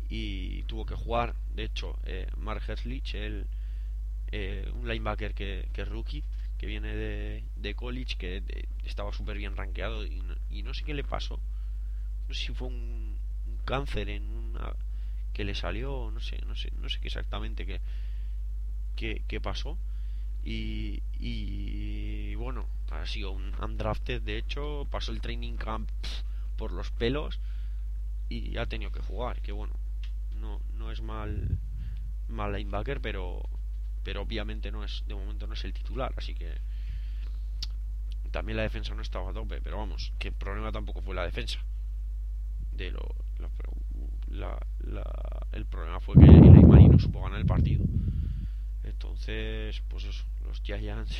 y tuvo que jugar. De hecho, eh, Mark Herslich, el, eh, un linebacker que, que es rookie, que viene de, de college, que de, estaba súper bien rankeado y no, y no sé qué le pasó. No sé si fue un, un cáncer en una que le salió, no sé, no sé, no sé qué exactamente qué, qué, qué pasó. Y, y bueno, ha sido un undrafted, de hecho, pasó el training camp pff, por los pelos y ha tenido que jugar, que bueno, no, no es mal mal linebacker, pero pero obviamente no es, de momento no es el titular, así que también la defensa no estaba a tope, pero vamos, que el problema tampoco fue la defensa. De lo, la, la, la, el problema fue que Eli Manning no supo ganar el partido. Entonces, pues eso, los Giants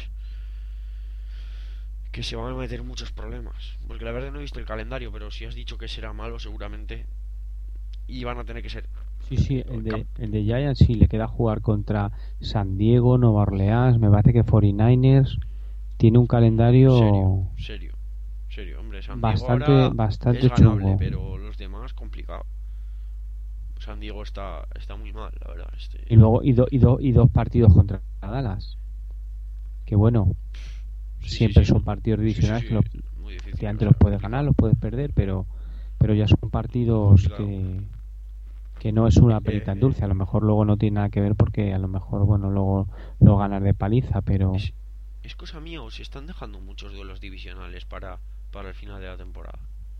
que se van a meter muchos problemas. Porque la verdad no he visto el calendario, pero si has dicho que será malo, seguramente. Y van a tener que ser. Sí, sí, el de, el de Giants sí le queda jugar contra San Diego, Nueva Orleans, me parece que cuarenta y nueve ers. Tiene un calendario serio, serio, serio, hombre. San Diego bastante, ahora bastante es ganable, chungo. pero los demás complicado. San Diego está, está muy mal, la verdad. Este... Y luego y, do, y, do, y dos partidos contra Dallas. Que bueno, sí, siempre sí, sí. son partidos divisionales sí, sí, sí. que los, los puedes ganar, los puedes perder, pero pero ya son partidos que que no es una perita en dulce. A lo mejor luego no tiene nada que ver porque a lo mejor, bueno, luego lo ganas de paliza, pero es, es cosa mía o se están dejando muchos duelos divisionales para para el final de la temporada.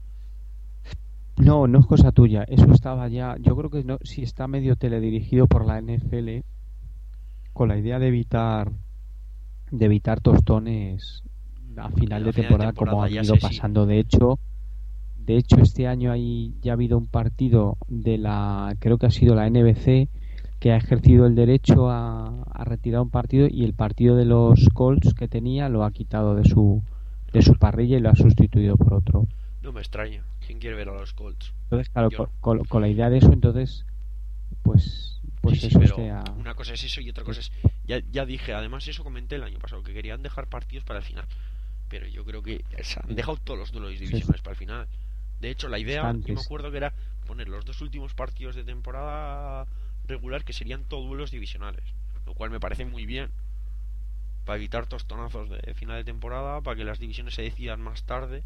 No, no es cosa tuya. Eso estaba ya. Yo creo que no, si está medio teledirigido por la N F L con la idea de evitar de evitar tostones a final de temporada, de temporada como ha ido pasando. Sí. De hecho, de hecho este año hay ya ha habido un partido de la, creo que ha sido la N B C, que ha ejercido el derecho a, a retirar un partido y el partido de los Colts que tenía lo ha quitado de su de su parrilla y lo ha sustituido por otro. No me extraña. ¿Quién quiere ver a los Colts? Entonces, claro, con, con, con la idea de eso, entonces, pues, pues sí, eso sí, pero sea... una cosa es eso y otra cosa es... Ya, ya dije, además eso comenté el año pasado, que querían dejar partidos para el final. Pero yo creo que se han dejado todos los duelos divisionales sí, para el final. De hecho, la idea, yo me acuerdo que era poner los dos últimos partidos de temporada regular, que serían todos duelos divisionales. Lo cual me parece muy bien. Para evitar tostonazos de final de temporada, para que las divisiones se decidan más tarde.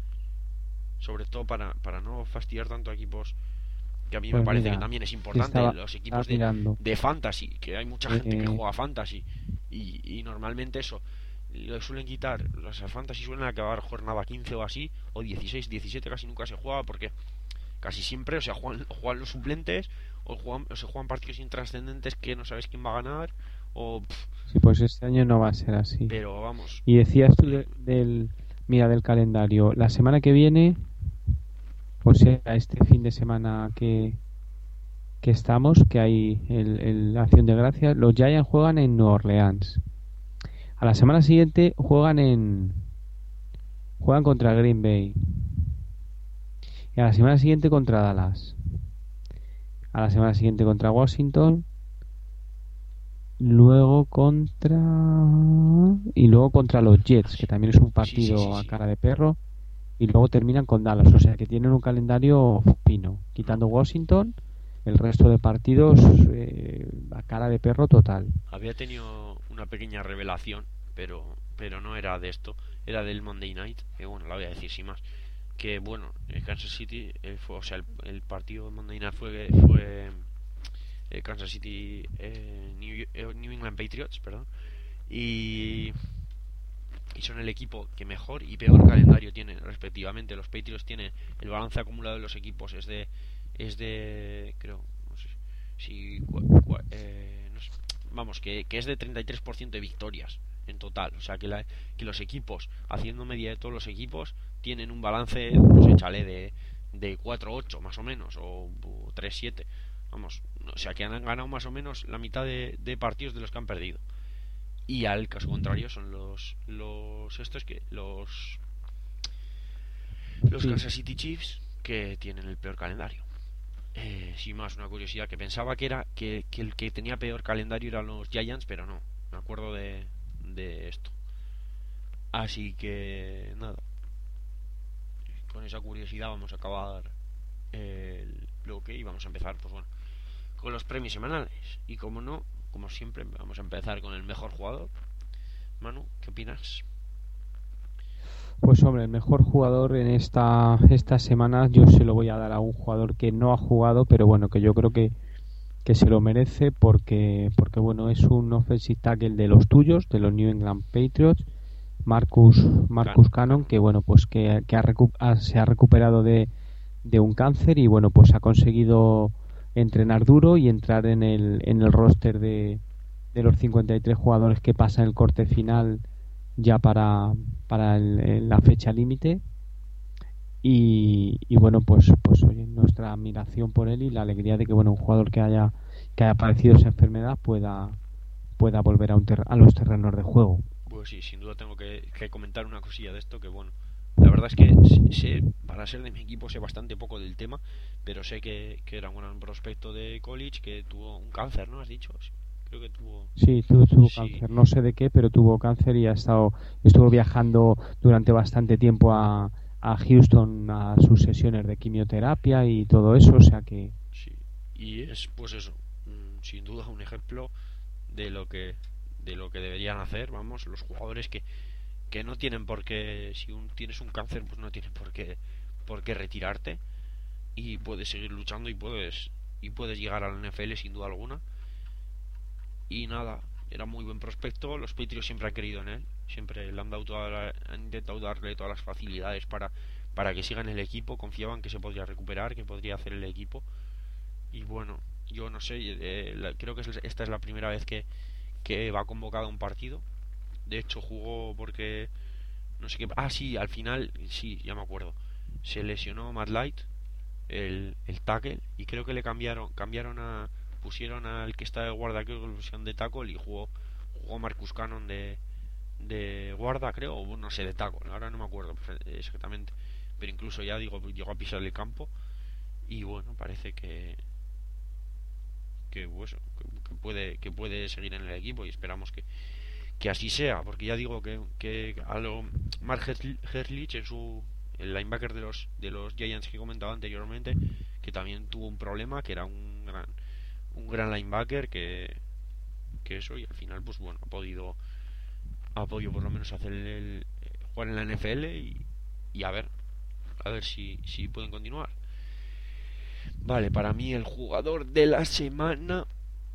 Sobre todo para, para no fastidiar tanto a equipos que a mí pues me parece mira, que también es importante. Estaba, los equipos de, de fantasy, que hay mucha gente eh, que juega fantasy y, y normalmente eso lo suelen quitar. Los fantasy suelen acabar jornada quince o así, o dieciséis, diecisiete, casi nunca se juega porque casi siempre o sea juegan, o juegan los suplentes o, juegan, o se juegan partidos intrascendentes que no sabes quién va a ganar o pff. Sí, pues este año no va a ser así. Pero vamos. Y decías tú de, del mira del calendario, la semana que viene, o sea, este fin de semana que que estamos, que hay el, el Acción de Gracias, los Giants juegan en Nueva Orleans. A la semana siguiente juegan en juegan contra Green Bay. Y a la semana siguiente contra Dallas. A la semana siguiente contra Washington. Luego contra y luego contra los Jets, que también es un partido sí, sí, sí, sí. a cara de perro. Y luego terminan con Dallas, o sea que tienen un calendario fino, quitando Washington. El resto de partidos eh, a cara de perro total. Había tenido una pequeña revelación, pero pero no era de esto, era del Monday Night, que bueno, la voy a decir sin más. Que bueno, el Kansas City, eh, fue, o sea, el, el partido de Monday Night fue, fue eh, Kansas City, eh, New, eh, New England Patriots, perdón, y, y son el equipo que mejor y peor calendario tienen respectivamente. Los Patriots tienen el balance acumulado de los equipos es de es de creo no sé si cua, cua, eh, no sé, vamos que, que es de treinta y tres por ciento de victorias en total, o sea que, la, que los equipos, haciendo media de todos los equipos, tienen un balance, pues échale de, de cuatro ocho más o menos, o, o tres siete, vamos, o sea que han ganado más o menos la mitad de, de partidos de los que han perdido. Y al caso contrario son los los estos que los los sí. Kansas City Chiefs, que tienen el peor calendario. Eh, sin más, una curiosidad, que pensaba que era que, que el que tenía peor calendario eran los Giants, pero no, me acuerdo de, de esto. Así que nada, con esa curiosidad vamos a acabar el bloque y vamos vamos a empezar, pues bueno, con los premios semanales. Y como no, como siempre, vamos a empezar con el mejor jugador. Manu, ¿qué opinas? Pues hombre, el mejor jugador en esta esta semana yo se lo voy a dar a un jugador que no ha jugado, pero bueno, que yo creo que, que se lo merece porque porque bueno, es un offensive tackle de los tuyos, de los New England Patriots, Marcus Marcus Cannon, que bueno, pues que, que ha recu- ha, se ha recuperado de, de un cáncer y bueno, pues ha conseguido entrenar duro y entrar en el en el roster de, de los cincuenta y tres jugadores que pasan el corte final ya para, para el, el, la fecha límite y, y bueno, pues pues oye, nuestra admiración por él y la alegría de que bueno, un jugador que haya que haya padecido esa enfermedad pueda pueda volver a, un ter- a los terrenos de juego. Pues sí, sin duda tengo que, que comentar una cosilla de esto, que bueno, la verdad es que sé, para ser de mi equipo sé bastante poco del tema, pero sé que, que era un gran prospecto de college, que tuvo un cáncer, ¿no? ¿Has dicho? Sí, creo que tuvo... Sí, tuvo, tuvo sí. cáncer, no sé de qué, pero tuvo cáncer y ha estado estuvo viajando durante bastante tiempo a, a Houston a sus sesiones de quimioterapia y todo eso, o sea que... Sí, y es pues eso, sin duda un ejemplo de lo que de lo que deberían hacer, vamos, los jugadores que, que no tienen por qué, si un, tienes un cáncer, pues no tienes por qué por qué retirarte y puedes seguir luchando y puedes y puedes llegar a la N F L sin duda alguna. Y nada, era muy buen prospecto, los Patriots siempre han querido en él, siempre le han dado toda la, han intentado darle todas las facilidades para para que siga en el equipo, confiaban que se podría recuperar, que podría hacer el equipo. Y bueno, yo no sé, eh, la, creo que es, esta es la primera vez que que va convocado a un partido. De hecho jugó porque no sé qué, ah sí, al final sí, ya me acuerdo, se lesionó Matt Light, el, el tackle, y creo que le cambiaron cambiaron a pusieron al que está de guarda, creo que lo pusieron de tackle, y jugó jugó Marcus Cannon de de guarda, creo, o no sé, de tackle, ahora no me acuerdo exactamente, pero incluso ya digo, llegó a pisar el campo. Y bueno, parece que que, pues, que puede que puede seguir en el equipo y esperamos que, que así sea, porque ya digo que, que a lo Mark Herlich, en su el linebacker de los de los Giants que he comentado anteriormente, que también tuvo un problema, que era un gran un gran linebacker, que que eso, y al final pues bueno, ha podido ha podido por lo menos hacer el, el jugar en la N F L y, y a ver a ver si si pueden continuar. Vale, para mí el jugador de la semana,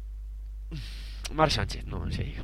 Mark Sánchez, no, en serio.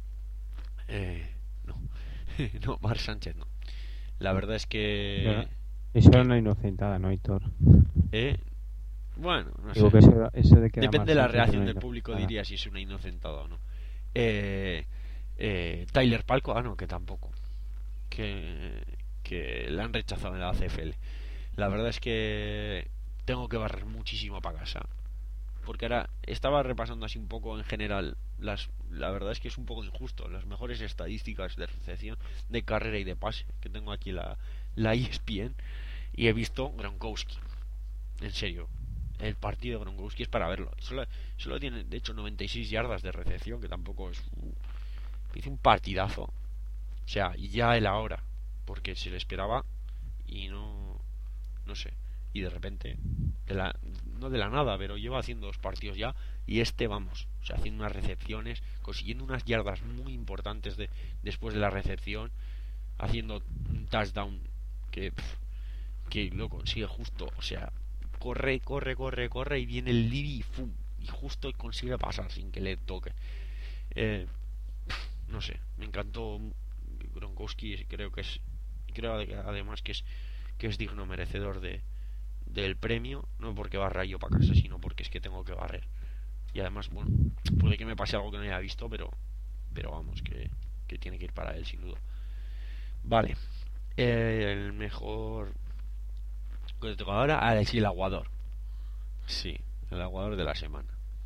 Eh, no, no, Mark Sánchez no. La verdad es que... Pero eso era una inocentada, ¿no, Héctor? Eh, bueno, no Digo sé. Que eso, eso de que Depende de la reacción del inocentada. público, diría si es una inocentada o no. Eh, eh, Tyler Palco, ah, no, que tampoco. Que, que le han rechazado en la A C F L. La verdad es que tengo que barrer muchísimo para casa, porque ahora estaba repasando así un poco en general las, la verdad es que es un poco injusto las mejores estadísticas de recepción, de carrera y de pase que tengo aquí, la, la E S P N, y he visto Gronkowski. En serio, el partido de Gronkowski es para verlo. Solo, solo tiene de hecho noventa y seis yardas de recepción, que tampoco es uh, hizo un partidazo, o sea, y ya el ahora, porque se le esperaba y no no sé, y de repente de la, no de la nada, pero lleva haciendo dos partidos ya, y este vamos, o sea, haciendo unas recepciones, consiguiendo unas yardas muy importantes de, después de la recepción, haciendo un touchdown que pff, que lo consigue justo, o sea, corre, corre, corre, corre, y viene el Libby y ¡fum! Y justo consigue pasar sin que le toque. eh, pff, no sé, me encantó Gronkowski, creo que es creo además que es que es digno merecedor de del premio, no porque barra yo para casa, sino porque es que tengo que barrer. Y además, bueno, puede que me pase algo que no haya visto, pero pero vamos, que, que tiene que ir para él sin duda. Vale, eh, el mejor que te toca ahora, ah, sí, el aguador. Sí, el aguador de la semana.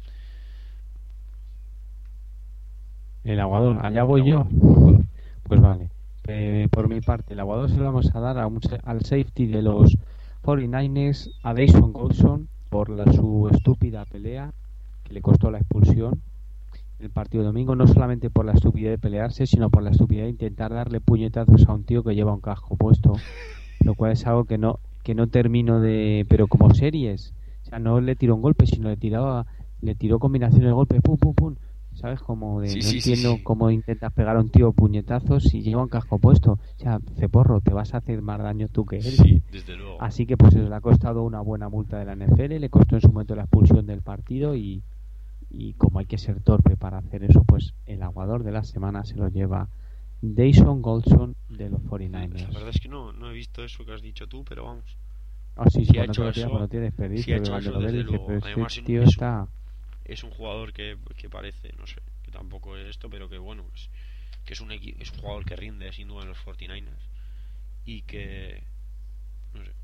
El aguador, allá voy el aguador, yo. aguador. Pues vale. Eh, por mi parte, el aguador se lo vamos a dar a un, al safety de los cuarenta y nueve ers, a Dayson Goldson, por la, su estúpida pelea que le costó la expulsión el partido de domingo, no solamente por la estupidez de pelearse, sino por la estupidez de intentar darle puñetazos a un tío que lleva un casco puesto, lo cual es algo que no que no termino de... Pero como series, o sea, no le tiró un golpe, sino le tiraba, le tiró combinaciones de golpes, pum, pum, pum. ¿Sabes? Como de, Sí, no sí, sí, entiendo sí. cómo intentas pegar a un tío puñetazos si lleva un casco puesto. O sea, ceporro, te vas a hacer más daño tú que él. Sí, desde luego. Así que pues eso le ha costado una buena multa de la N F L, le costó en su momento la expulsión del partido y, y como hay que ser torpe para hacer eso, pues el aguador de la semana se lo lleva Dayson Goldson de los La cuarenta y nueve ers. verdad es que no, no he visto eso que has dicho tú, pero vamos. Ah, sí, sí, Si ha pues no te hecho lo tiras, pues eso, no tiene si ha desperdicio, que hecho cuando eso, lo ves desde dices, pero luego. este Además, tío es un, está... es un jugador que, que parece, no sé, que tampoco es esto, pero que bueno, pues, que es un, equi- es un jugador que rinde sin duda en los cuarenta y nueve ers y que, no sé.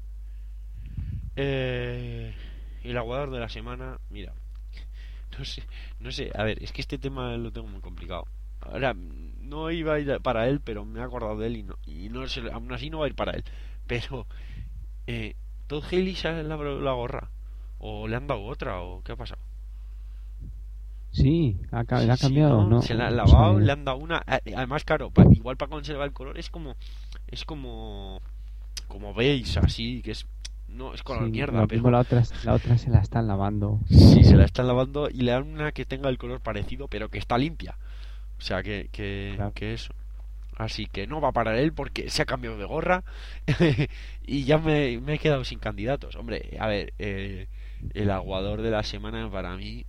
Eh, el aguador de la semana, mira, no sé, no sé, a ver, es que este tema lo tengo muy complicado. Ahora, no iba a ir para él, pero me he acordado de él y no, y no sé, aún así no va a ir para él. Pero, eh, Todd Haley se ha lavado la gorra, o le han dado otra, o qué ha pasado. Sí, ha, ca- le Sí, ha sí, cambiado, no, ¿no? se la han O sea, lavado, le han dado una. Además, claro, pa- igual para conservar el color es como, es como, como beige, así, que es, no, es color sí, mierda, lo mismo pero la otra, la otra se la están lavando. sí, se la están lavando y le dan una que tenga el color parecido, pero que está limpia. O sea, que, que, Claro. que eso. Así que no va para él porque se ha cambiado de gorra y ya me, me he quedado sin candidatos. Hombre, a ver, eh, el aguador de la semana para mí.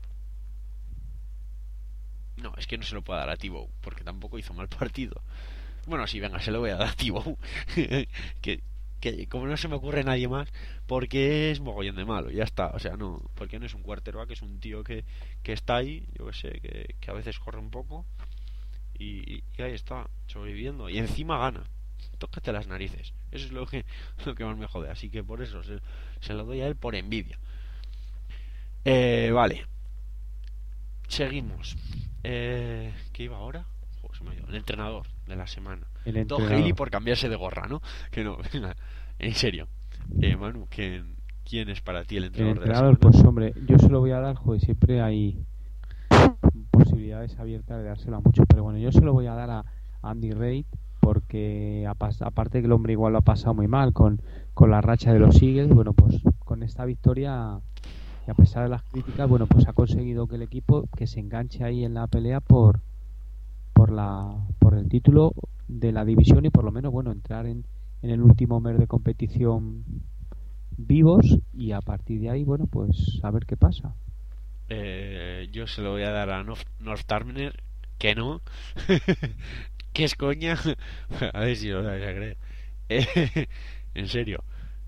No, es que no se lo puedo dar a Tibow porque tampoco hizo mal partido. Bueno, sí, venga, se lo voy a dar a Tibow. que, que como no se me ocurre nadie más, porque es mogollón de malo, ya está. O sea, no, porque no es un quarterback, es un tío que, que está ahí, yo que sé, que, que a veces corre un poco y, y ahí está, sobreviviendo. Y encima gana. Tócate las narices. Eso es lo que, lo que más me jode. Así que por eso se, se lo doy a él por envidia. Eh, vale, seguimos. Eh, ¿Qué iba ahora? Joder, se me ha ido. El entrenador de la semana. El Todd Haley entrenador. por cambiarse de gorra, ¿no? Que no, venga, en serio. Eh, Manu, ¿quién, ¿quién es para ti el El entrenador de la entrenador, semana? pues hombre, yo se lo voy a dar, joder, siempre hay posibilidades abiertas de dárselo a muchos, pero bueno, yo se lo voy a dar a Andy Reid porque aparte que el hombre igual lo ha pasado muy mal con, con la racha de los Eagles, bueno, pues con esta victoria y a pesar de las críticas, bueno, pues ha conseguido que el equipo que se enganche ahí en la pelea por por la por el título de la división y por lo menos, bueno, entrar en, en el último mes de competición vivos y a partir de ahí, bueno, pues a ver qué pasa. Eh, yo se lo voy a dar a North, North Turner, que no. ¿Qué es coña? A ver si lo vais a creer. Eh, en serio.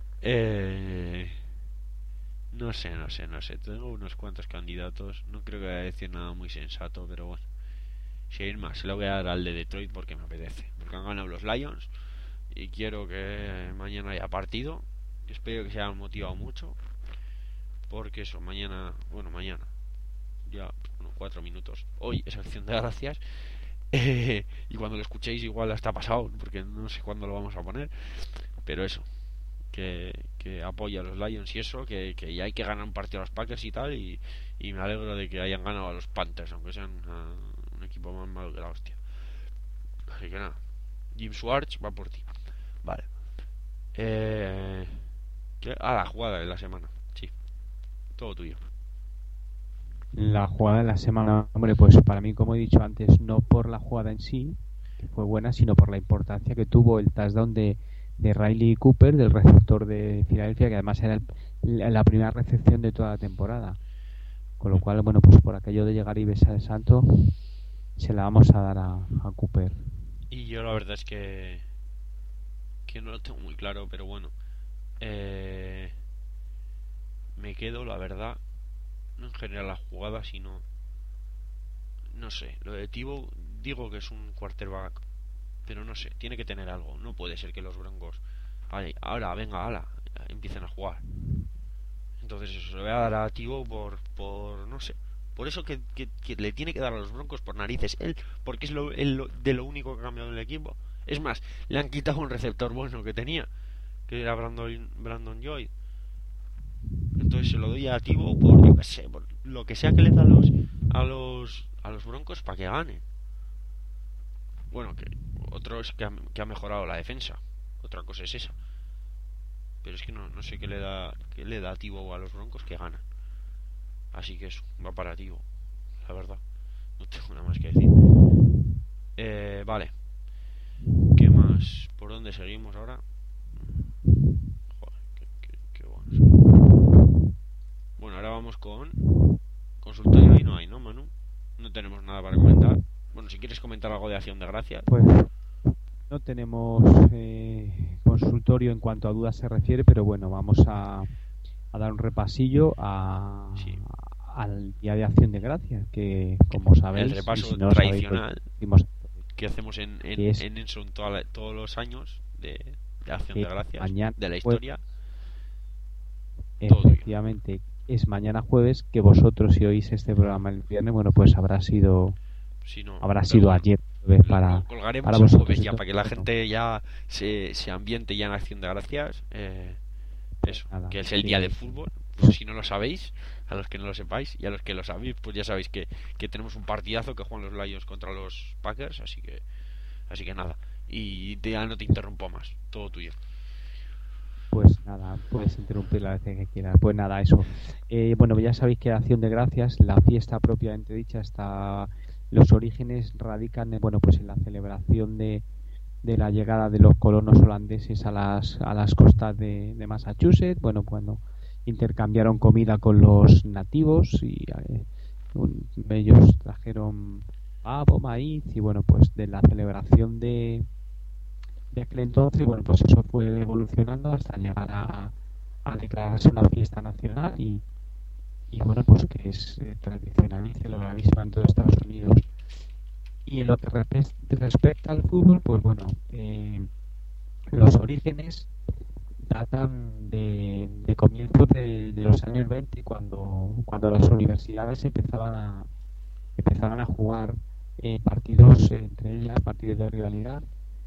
Eh, no sé, no sé, no sé. Tengo unos cuantos candidatos. No creo que vaya a decir nada muy sensato, pero bueno. Si hay más, se lo voy a dar al de Detroit porque me apetece. Porque han ganado los Lions y quiero que mañana haya partido. Espero que se hayan motivado mucho. Porque eso, mañana, bueno, mañana, ya, bueno, cuatro minutos. Hoy es acción de gracias. Eh, y cuando lo escuchéis, igual hasta pasado, porque no sé cuándo lo vamos a poner. Pero eso, que, que apoya a los Lions y eso, que, que ya hay que ganar un partido a los Packers y tal. Y, y me alegro de que hayan ganado a los Panthers, aunque sean uh, un equipo más malo que la hostia. Así que nada, Jim Schwartz va por ti. Vale. Eh, ¿qué? Ah, la jugada de la semana. Sí, todo tuyo. La jugada de la semana, hombre, pues para mí, como he dicho antes, no por la jugada en sí, que fue buena, sino por la importancia que tuvo el touchdown de, de Riley Cooper, del receptor de Filadelfia, que además era el, la primera recepción de toda la temporada. Con lo cual, bueno, pues por aquello de llegar y besar el santo, se la vamos a dar a, a Cooper. Y yo la verdad es que que no lo tengo muy claro, pero bueno, eh, me quedo, la verdad, no en general la jugada, sino, no sé, lo de Tibo, digo que es un quarterback, pero no sé, tiene que tener algo, no puede ser que los Broncos, ay, ahora, venga, ala, empiecen a jugar. Entonces eso, se lo voy a dar a Tibo por, por, no sé, por eso que, que, que le tiene que dar a los Broncos por narices él, porque es lo, el, lo- de lo único que ha cambiado en el equipo. Es más, le han quitado un receptor bueno que tenía, que era Brandon, Brandon Joy. Entonces se lo doy a Tibo por, yo qué sé, por lo que sea que le da a los a los a los Broncos para que gane. Bueno, que otro es que ha, que ha mejorado la defensa. Otra cosa es esa. pero es que no, no sé qué le da qué le da a Tivo a los Broncos que ganan. Así que eso, va para Tivo, la verdad. No tengo nada más que decir. Eh, vale. ¿Qué más? ¿Por dónde seguimos ahora? Joder, qué, qué, qué bueno soy. Bueno, ahora vamos con consultorio y no hay, ¿no, Manu? No tenemos nada para comentar. Bueno, si quieres comentar algo de Acción de Gracias. Pues no tenemos eh, consultorio en cuanto a dudas se refiere, pero bueno, vamos a, a dar un repasillo a, Sí. al Día de Acción de Gracias, que como sabéis, el repaso si no tradicional sabéis, pues, que hacemos en, en, es, en Enson toda la, todos los años de, de Acción de Gracias, mañana, de la historia. Pues, efectivamente, es mañana jueves, que vosotros si oís este programa el viernes, bueno, pues habrá sido si no, habrá sido bueno, ayer jueves para, lo colgaremos para el vosotros, jueves ya, entonces, para que la bueno, gente ya se, se ambiente ya en Acción de Gracias. Eh, eso, nada, que es el sí. día de fútbol. Pues si no lo sabéis, a los que no lo sepáis y a los que lo sabéis, pues ya sabéis que, que tenemos un partidazo que juegan los Lions contra los Packers, así que así que nada, y ya no te interrumpo más, todo tuyo. Pues nada, puedes interrumpir la vez que quieras. Pues nada, eso. Eh, bueno, ya sabéis que Acción de Gracias, la fiesta propiamente dicha, está, los orígenes radican, bueno, pues en la celebración de, de la llegada de los colonos holandeses a las a las costas de, de Massachusetts. Bueno, cuando intercambiaron comida con los nativos y eh, un, ellos trajeron pavo, maíz y bueno, pues de la celebración de de aquel entonces, bueno, pues eso fue evolucionando hasta llegar a, a declararse una fiesta nacional y, y bueno, pues que es eh, tradicional y celebradísima en todo Estados Unidos. Y en lo que respe- respecta al fútbol, pues bueno, eh, los orígenes datan de, de comienzos de, de los años veinte, cuando, cuando las universidades empezaban a, empezaban a jugar eh, partidos, eh, entre ellas partidos de rivalidad.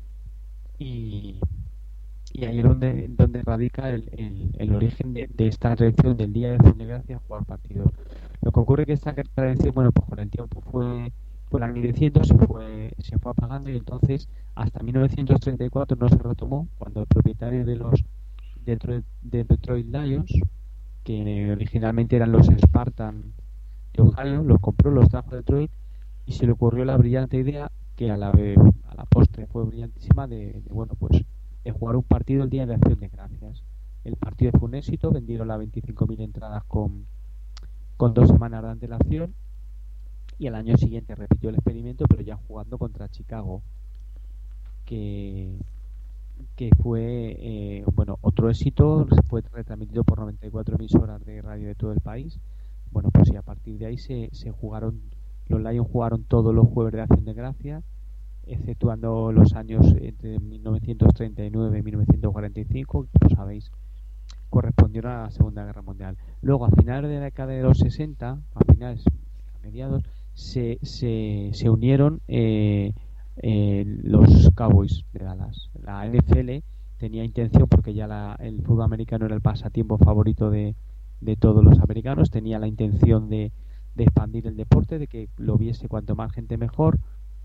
Y, y ahí es donde, donde radica el, el, el origen de, de esta tradición del Día de Acción de Gracias, jugar partidos. Lo que ocurre es que esta tradición, bueno, pues con el tiempo fue, fue languideciendo, se fue, se fue apagando y entonces hasta mil novecientos treinta y cuatro no se retomó, cuando el propietario de los Detroit, de Detroit Lions, que originalmente eran los Spartans de Ohio, los compró, los trajo a Detroit y se le ocurrió la brillante idea, que a la, a la postre fue brillantísima, de, de bueno pues de jugar un partido el Día de Acción de Gracias. El partido fue un éxito, vendieron las veinticinco mil entradas con, con dos semanas de antelación y al año siguiente repitió el experimento, pero ya jugando contra Chicago, que que fue eh, bueno otro éxito, fue retransmitido por noventa y cuatro emisoras de radio de todo el país. Bueno, pues y a partir de ahí se, se jugaron, los Lions jugaron todos los jueves de Acción de Gracias, exceptuando los años entre mil novecientos treinta y nueve y mil novecientos cuarenta y cinco, que como sabéis correspondieron a la Segunda Guerra Mundial. Luego, a finales de la década de los sesenta, a finales, a mediados, se, se, se unieron eh, eh, los Cowboys de Dallas. La N F L tenía intención, porque ya la, el fútbol americano era el pasatiempo favorito de, de todos los americanos, tenía la intención de, de expandir el deporte, de que lo viese cuanto más gente mejor,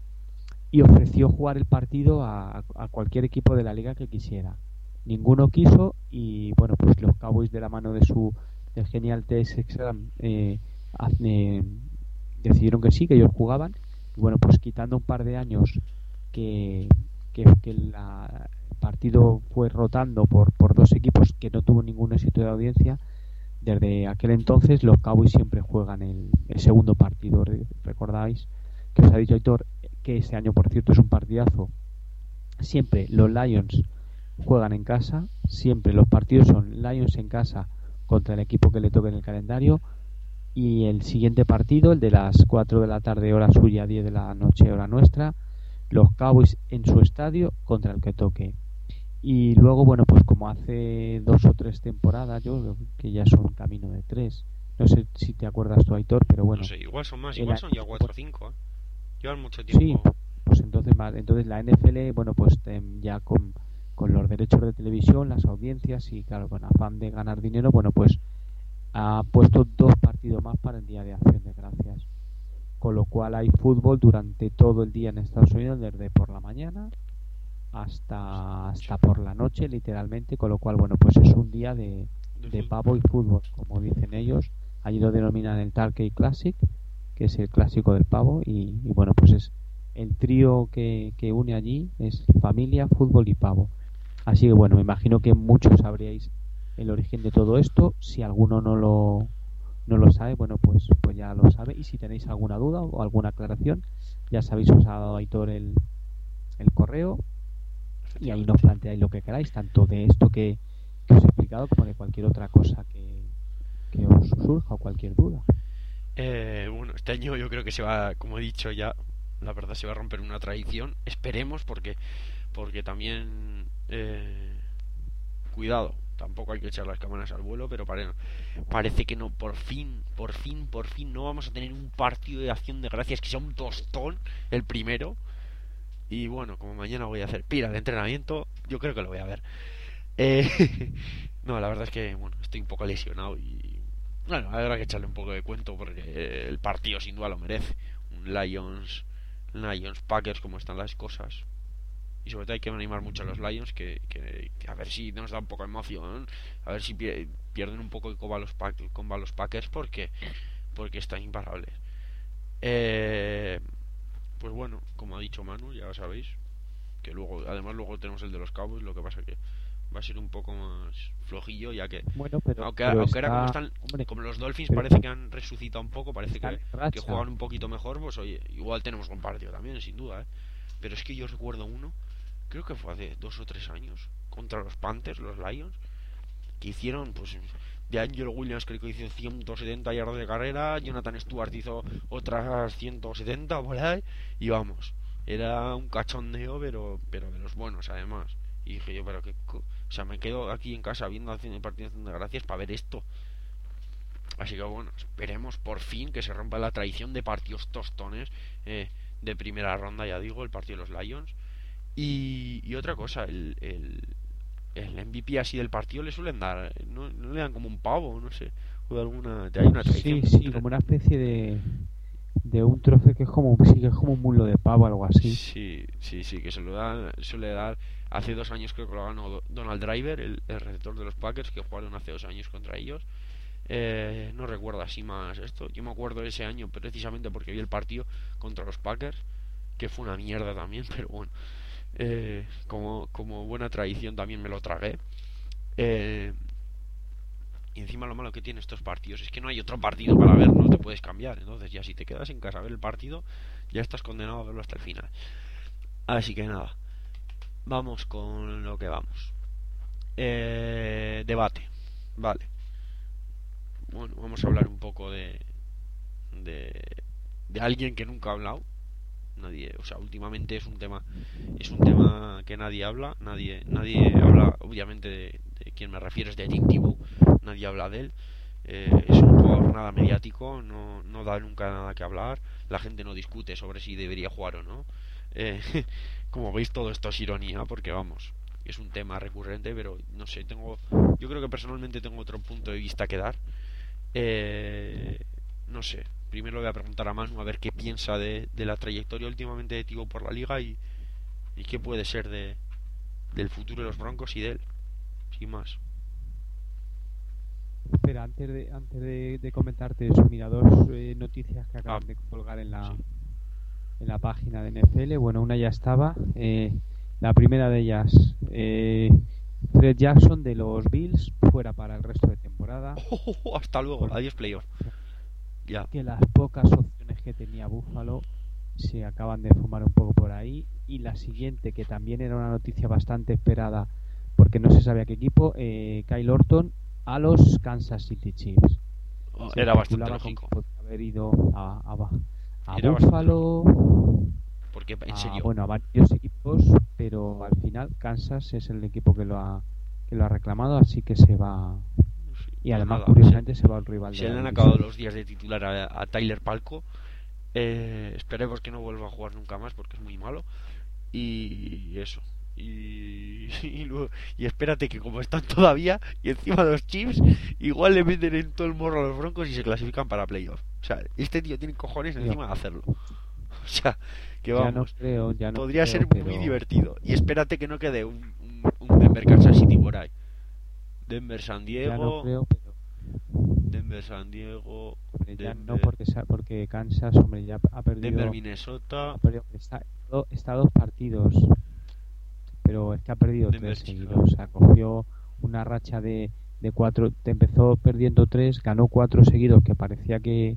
y ofreció jugar el partido a, a cualquier equipo de la liga que quisiera. Ninguno quiso y bueno, pues los Cowboys, de la mano de su del genial Tex Exam, eh, eh, decidieron que sí, que ellos jugaban. Y bueno, pues quitando un par de años que, que, que la, el partido fue rotando por, por dos equipos que no tuvo ningún éxito de audiencia, desde aquel entonces los Cowboys siempre juegan el, el segundo partido. Recordáis que os ha dicho Aitor que este año, por cierto, es un partidazo. Siempre los Lions juegan en casa, siempre los partidos son Lions en casa contra el equipo que le toque en el calendario, y el siguiente partido, el de las cuatro de la tarde hora suya, diez de la noche hora nuestra, los Cowboys en su estadio contra el que toque. Y luego, bueno, pues como hace dos o tres temporadas, yo creo que ya son camino de tres, no sé si te acuerdas tú, Aitor, pero bueno, no sé, igual son más, igual son ya cuatro o cinco, ¿eh? Llevan mucho sí, tiempo. pues entonces más, entonces la N F L, bueno, pues ya con con los derechos de televisión, las audiencias y claro, con afán de ganar dinero, bueno, pues ha puesto dos partidos más para el Día de Acción de Gracias, con lo cual hay fútbol durante todo el día en Estados Unidos, desde por la mañana hasta hasta por la noche, literalmente, con lo cual, bueno, pues es un día de, De de fútbol. pavo y fútbol, como dicen ellos. Allí lo denominan el Turkey Classic, que es el clásico del pavo, y, y bueno, pues es el trío que, que une allí, es familia, fútbol y pavo. Así que bueno, me imagino que muchos sabríais el origen de todo esto. Si alguno no lo no lo sabe, bueno, pues pues ya lo sabe. Y si tenéis alguna duda o alguna aclaración, ya sabéis, os ha dado Aitor el, el correo y ahí nos Efectivamente. planteáis lo que queráis, tanto de esto que, que os he explicado como de cualquier otra cosa que, que os surja o cualquier duda. Eh, bueno, este año yo creo que se va, como he dicho ya, la verdad se va a romper una tradición. Esperemos porque, porque también, eh, cuidado, tampoco hay que echar las cámaras al vuelo, pero pare- parece que no, por fin, por fin, por fin no vamos a tener un partido de acción de gracias que sea un tostón el primero. Y bueno, como mañana voy a hacer pira de entrenamiento, yo creo que lo voy a ver. Eh, no, la verdad es que bueno, estoy un poco lesionado y bueno, habrá que echarle un poco de cuento porque el partido sin duda lo merece. Un Lions, Lions Packers, como están las cosas. Y sobre todo hay que animar mucho a los Lions que, que, que a ver si nos da un poco de emoción, a ver si pie- pierden un poco de comba los, Pack- comba los Packers porque porque están imparables. Eh, pues bueno, como ha dicho Manu, ya sabéis que luego, además luego tenemos el de los Cowboys, lo que pasa que va a ser un poco más flojillo, ya que Bueno, pero aunque, pero aunque ahora como está, están, hombre, como los Dolphins pero parece que han resucitado un poco, parece están que, en que racha. juegan un poquito mejor, pues oye, igual tenemos un partido también, sin duda, ¿eh? Pero es que yo recuerdo uno, creo que fue hace dos o tres años, contra los Panthers, los Lions, que hicieron, pues, de Angelo Williams creo que hizo ciento setenta yardas de carrera, Jonathan Stewart hizo otras ciento setenta por ahí, y vamos, era un cachondeo, pero, pero de los buenos además. Y dije yo, pero que, o sea, me quedo aquí en casa viendo el partido de gracias para ver esto. Así que bueno, esperemos por fin que se rompa la tradición de partidos tostones, eh, de primera ronda, ya digo, el partido de los Lions. Y, y otra cosa, el, el, el M V P así del partido le suelen dar, no, no le dan como un pavo, no sé, o de alguna, hay una Sí, tradición. sí, como una especie de, de un trofeo que es como, sí, que es como un mulo de pavo, algo así. Sí, sí, sí, que se lo dan, suele dar. Hace dos años creo que lo ganó Donald Driver, el, el receptor de los Packers, que jugaron hace dos años contra ellos. Eh, no recuerdo así más esto. Yo me acuerdo de ese año precisamente porque vi el partido contra los Packers, que fue una mierda también, pero bueno, eh, como, como buena tradición también me lo tragué. Eh, y encima lo malo que tiene estos partidos es que no hay otro partido para ver, no te puedes cambiar. Entonces ya si te quedas en casa a ver el partido, ya estás condenado a verlo hasta el final. Así que nada, vamos con lo que vamos. Eh, debate. Vale. Bueno, vamos a hablar un poco de, de, de alguien que nunca ha hablado. Nadie, o sea, últimamente es un tema, es un tema que nadie habla, nadie, nadie habla, obviamente de, de quien me refiero es de Tim Tebow, nadie habla de él. Eh, es un jugador nada mediático, no, no da nunca nada que hablar, la gente no discute sobre si debería jugar o no. Eh, como veis todo esto es ironía, porque vamos, es un tema recurrente, pero no sé, tengo, yo creo que personalmente tengo otro punto de vista que dar. Eh, no sé, primero le voy a preguntar a Manu a ver qué piensa de, de la trayectoria últimamente de Tibo por la liga y, y qué puede ser de, del futuro de los Broncos y de él, sin más. Espera, antes de, antes de, de comentarte eso, mira, dos eh, noticias que Ah, acaban de colgar en la, sí. en la página de N F L. Bueno, una ya estaba. Eh, la primera de ellas, eh, Fred Jackson de los Bills, fuera para el resto de temporada. Oh, oh, oh, hasta luego, Porque adiós playoff. Ya. que las pocas opciones que tenía Buffalo se acaban de fumar un poco por ahí. Y la siguiente, que también era una noticia bastante esperada, porque no se sabía qué equipo, eh, Kyle Orton a los Kansas City Chiefs. Oh, Se era bastante especulaba con que lógico. podría haber ido a, a, a Era bastante Buffalo, lógico. Porque, en a, serio, bueno, a varios equipos, pero al final Kansas es el equipo que lo ha que lo ha reclamado, así que se va. Y pues además, nada, curiosamente, se va al rival se de le la han acabado división. los días de titular a, a Tyler Palco. Eh, esperemos que no vuelva a jugar nunca más porque es muy malo. Y eso. Y, y, luego, y espérate que como están todavía y encima los Chiefs, igual le meten en todo el morro a los Broncos y se clasifican para playoff. O sea, este tío tiene cojones Tío, encima de hacerlo. O sea, que Ya no vamos, creo, ya no podría creo, ser muy pero divertido. Y espérate que no quede un, un, un Denver Kansas City por ahí. Denver San ya no Diego, creo, pero Denver San Diego, hombre, ya no Denver, porque sa- porque Kansas, hombre, ya ha Denver perdido, Minnesota, ha perdido, está, está a dos partidos, pero es que ha perdido Denver tres seguidos. Chicago. O sea, cogió una racha de, de cuatro, te empezó perdiendo tres, ganó cuatro seguidos, que parecía que,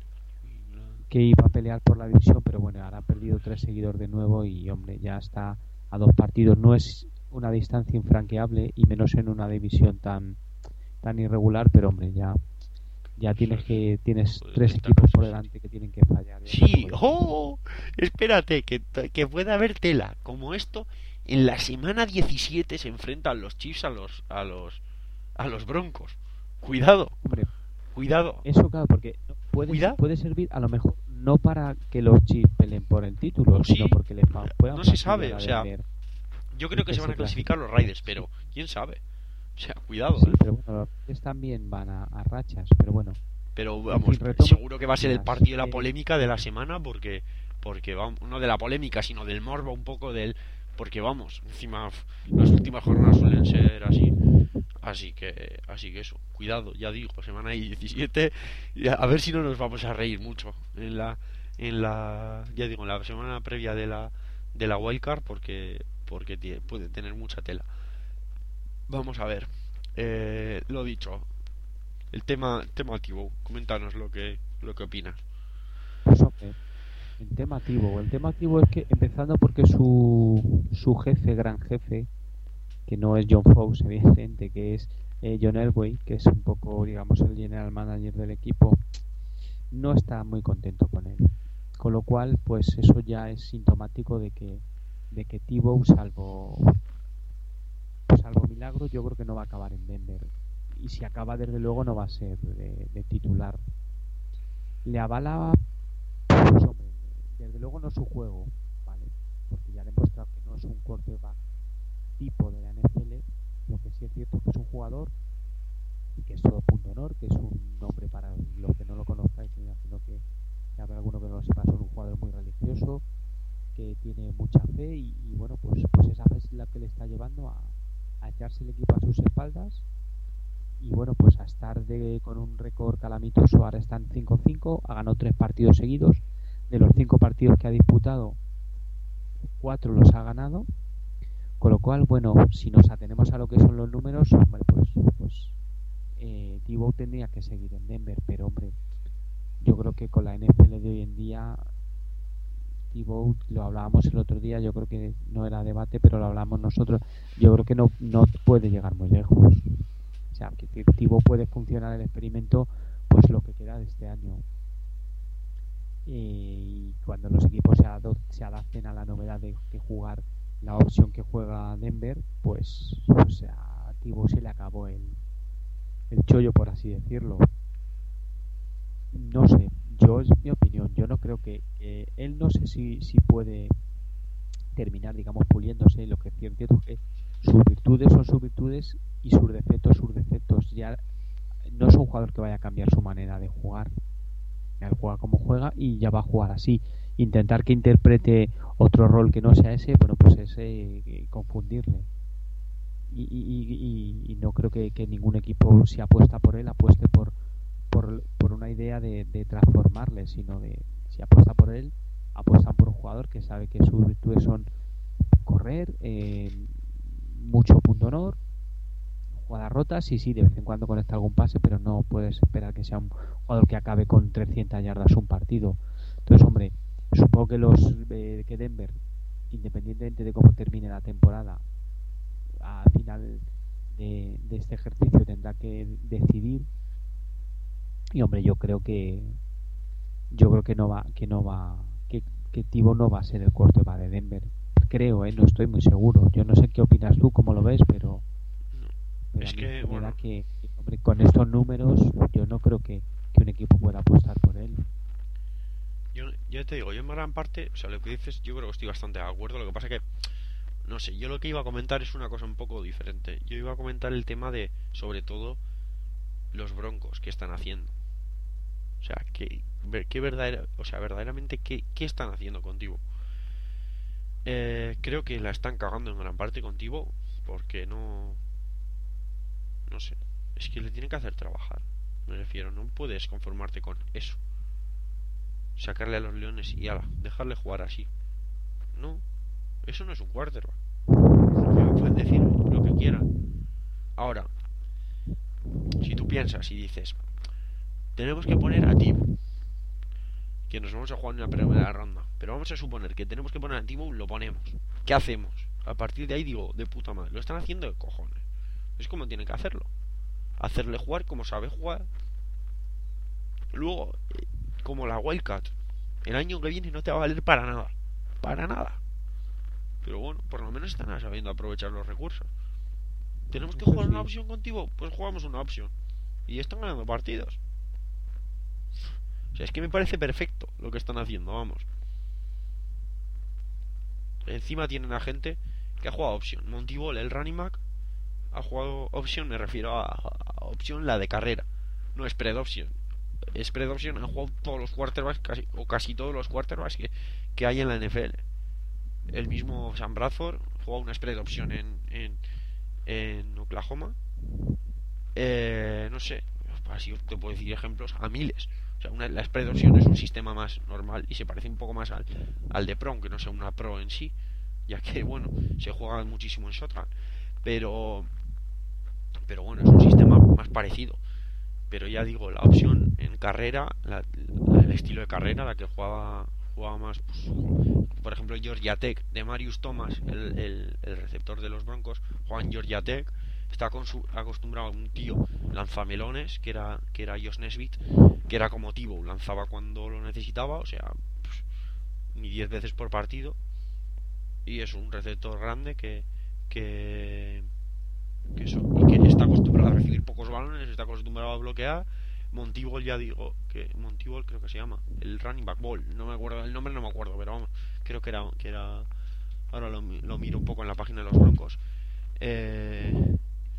que iba a pelear por la división, pero bueno, ahora ha perdido tres seguidos de nuevo y, hombre, ya está a dos partidos. No es una distancia infranqueable y menos en una división tan tan irregular, pero hombre, ya ya Eso tienes es, que tienes joder, tres está equipos por Kansas City. delante que tienen que fallar. Ya no se Sí, puede ser. ¡oh! Espérate, que, que puede haber tela. Como esto, en la semana diecisiete se enfrentan los Chiefs a los, a los, a los Broncos. Cuidado, Hombre, cuidado, eso claro, porque no- puede, cuidado. puede servir a lo mejor no para que los Chiefs peleen por el título, O sino sí, porque les fa- puedan no se fastidiar sabe. O a sea, Denver yo y creo que que se van se a clasificar los clasifique. Raiders, Sí, pero quién sabe. O sea, cuidado, sí, ¿eh? pero bueno, los Raiders también van a, a rachas, pero bueno, Pero en fin, vamos, retoma seguro que va a ser el las partido de la eh, polémica de la semana porque, porque vamos, no de la polémica, sino del morbo un poco del, porque vamos, encima f- las últimas jornadas suelen ser así, así que, así que eso, cuidado, ya digo, semana diecisiete, y a, a ver si no nos vamos a reír mucho en la, en la, ya digo, en la semana previa de la, de la wildcard porque, porque tie- puede tener mucha tela. Vamos a ver, eh, lo dicho, el tema, tema Tibo, coméntanos lo que, lo que opinas. pues hombre, el tema activo. El tema activo es que empezando porque su su jefe, gran jefe, que no es John Fox, evidentemente, que es eh, John Elway, que es un poco, digamos, el general manager del equipo, no está muy contento con él. Con lo cual, pues eso ya es sintomático de que de que Tebow, salvo pues salvo milagro, yo creo que no va a acabar en Denver. Y si acaba, desde luego, no va a ser de, de titular. Le avala, pues hombre, desde luego no su juego, ¿vale? Porque ya ha demostrado que no es un quarterback tipo de la N F L. Lo que sí es cierto es que es un jugador y que es todo punto honor, que es un nombre para los que no lo conozcáis, me imagino que, que habrá alguno que no lo sepa, es un jugador muy religioso, que tiene mucha fe y, y bueno, pues, pues esa fe es la que le está llevando a, a echarse el equipo a sus espaldas y bueno, pues a estar de, con un récord calamitoso. Ahora están cinco cinco, ha ganado tres partidos seguidos. De los cinco partidos que ha disputado, cuatro los ha ganado. Con lo cual, bueno, si nos atenemos a lo que son los números, hombre, pues, pues eh, Tebow tendría que seguir en Denver, pero hombre, yo creo que con la N F L de hoy en día, Tebow, lo hablábamos el otro día, yo creo que no era debate, pero lo hablamos nosotros, yo creo que no, no puede llegar muy lejos. O sea, que Tebow puede funcionar el experimento, pues lo que queda de este año. Y cuando los equipos se, ado- se adapten a la novedad de, de jugar la opción que juega Denver, pues, pues a Tebow se le acabó el, el chollo, por así decirlo. No sé, yo es mi opinión, yo no creo que, que él no sé si, si puede terminar, digamos, puliéndose. Lo que es cierto es que sus virtudes son sus virtudes y sus defectos sus defectos. Ya no es un jugador que vaya a cambiar su manera de jugar. Él juega como juega y ya va a jugar así. Intentar que interprete otro rol que no sea ese, bueno, pues es eh, confundirle. Y, y, y, y no creo que, que ningún equipo, si apuesta por él, apueste por, por, por una idea de, de transformarle, sino de, si apuesta por él, apuestan por un jugador que sabe que sus virtudes son correr, eh, mucho punto honor, jugadas rotas, y sí, de vez en cuando conecta algún pase, pero no puedes esperar que sea un jugador que acabe con trescientas yardas un partido. Entonces, hombre, supongo que los eh, que Denver, independientemente de cómo termine la temporada, al final de, de este ejercicio tendrá que decidir. Y hombre, yo creo que yo creo que no va que no va que, que Tebow no va a ser el quarterback de Denver. Creo, eh, no estoy muy seguro. Yo no sé qué opinas tú, cómo lo ves, pero No. pero a Es mí que, me da bueno, que, que, hombre, con estos números yo no creo que, que un equipo pueda apostar por él. yo, yo te digo, yo en gran parte, o sea, lo que dices, yo creo que estoy bastante de acuerdo. Lo que pasa que, no sé, yo lo que iba a comentar es una cosa un poco diferente. Yo iba a comentar el tema de, sobre todo, los Broncos que están haciendo. O sea, que qué verdadera, o sea, verdaderamente qué, qué están haciendo contigo. Eh, creo que la están cagando en gran parte contigo porque no, no sé, es que le tienen que hacer trabajar. Me refiero, no puedes conformarte con eso. Sacarle a los Leones y ala, dejarle jugar así. No, eso no es un quarterback. No me pueden decir lo que quieran. Ahora, si tú piensas y dices, tenemos que poner a Tibo, que nos vamos a jugar en la primera ronda, pero vamos a suponer que tenemos que poner a Tibo, lo ponemos. ¿Qué hacemos? A partir de ahí digo, de puta madre, lo están haciendo de cojones. Es como tienen que hacerlo. Hacerle jugar como sabe jugar. Luego, eh, como la Wildcat, el año que viene no te va a valer para nada. Para nada. Pero bueno, por lo menos están sabiendo aprovechar los recursos. ¿Tenemos que Eso jugar una sí. opción contigo? Pues jugamos una opción. Y están ganando partidos. O sea, es que me parece perfecto lo que están haciendo, vamos. Encima tienen a gente que ha jugado opción. Monty Ball, el running back, ha jugado opción, me refiero a, a opción la de carrera. No es spread option. Spread option han jugado todos los quarterbacks, casi, o casi todos los quarterbacks que, que hay en la N F L. El mismo Sam Bradford jugó una spread option en, en, en Oklahoma. Eh, no sé, así te puedo decir ejemplos a miles. O sea, una, la spread option es un sistema más normal y se parece un poco más al, al de pro, aunque no sea una pro en sí, ya que, bueno, se juega muchísimo en shotgun. Pero, pero bueno, es un sistema más parecido. Pero ya digo, la opción en carrera, la, la, el estilo de carrera, la que jugaba, jugaba más, pues, por ejemplo, Georgia Tech, de Marius Thomas, el, el, el receptor de los Broncos, juega en Georgia Tech. Está acostumbrado a un tío lanzamelones, que era, que era Josh Nesbitt, que era como Tibo, lanzaba cuando lo necesitaba, o sea, pues, ni diez veces por partido. Y es un receptor grande que, que, que eso, y que está acostumbrado a recibir pocos balones, está acostumbrado a bloquear. Monty Ball, ya digo, que Monty Ball creo que se llama, el running back Ball, no me acuerdo, el nombre no me acuerdo, pero vamos, creo que era, que era ahora lo, lo miro un poco en la página de los Broncos. Eh,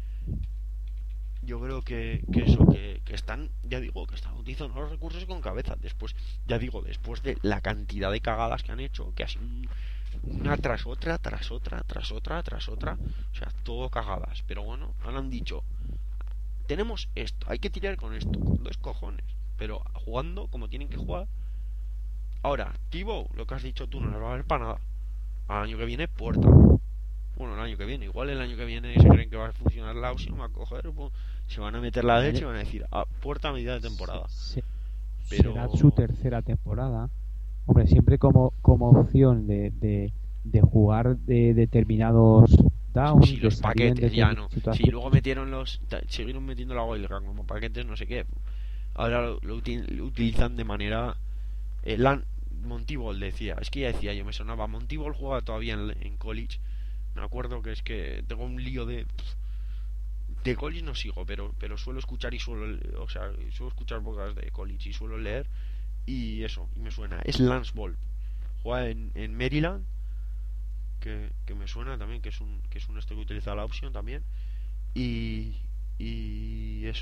yo creo que, que eso, que, que están, ya digo, que están utilizando los recursos con cabeza. Después, ya digo, después de la cantidad de cagadas que han hecho, que ha sido una tras otra, tras otra, tras otra, tras otra, o sea, todo cagadas. Pero bueno, ahora han dicho, tenemos esto, hay que tirar con esto, con dos cojones, pero jugando como tienen que jugar. Ahora, Tibo, lo que has dicho tú, no les va a ver para nada. Al año que viene, puerta. Bueno, el año que viene, igual el año que viene se creen que va a funcionar la opción, va a coger, pues, se van a meter la leche y van a decir, ah, puerta a medida de temporada. Se, se, Pero será su tercera temporada. Hombre, siempre como, como opción de, de, de jugar de determinados downs. si los de paquetes ya no. situaciones. Si luego metieron los, siguieron metiendo la wildcard como paquetes, no sé qué. Ahora lo, lo, util, lo utilizan de manera. Eh, Lan, Monty Ball decía, es que ya decía yo, me sonaba. Monty Ball juega todavía en, en college. Me acuerdo que es que tengo un lío de. De college no sigo, pero pero suelo escuchar y suelo. O sea, suelo escuchar pocas de college y suelo leer. Y eso, y me suena. Es Lance Ball. Juega en, en Maryland. Que, que me suena también, que es un que es un esto que utiliza la opción también. Y. Y eso.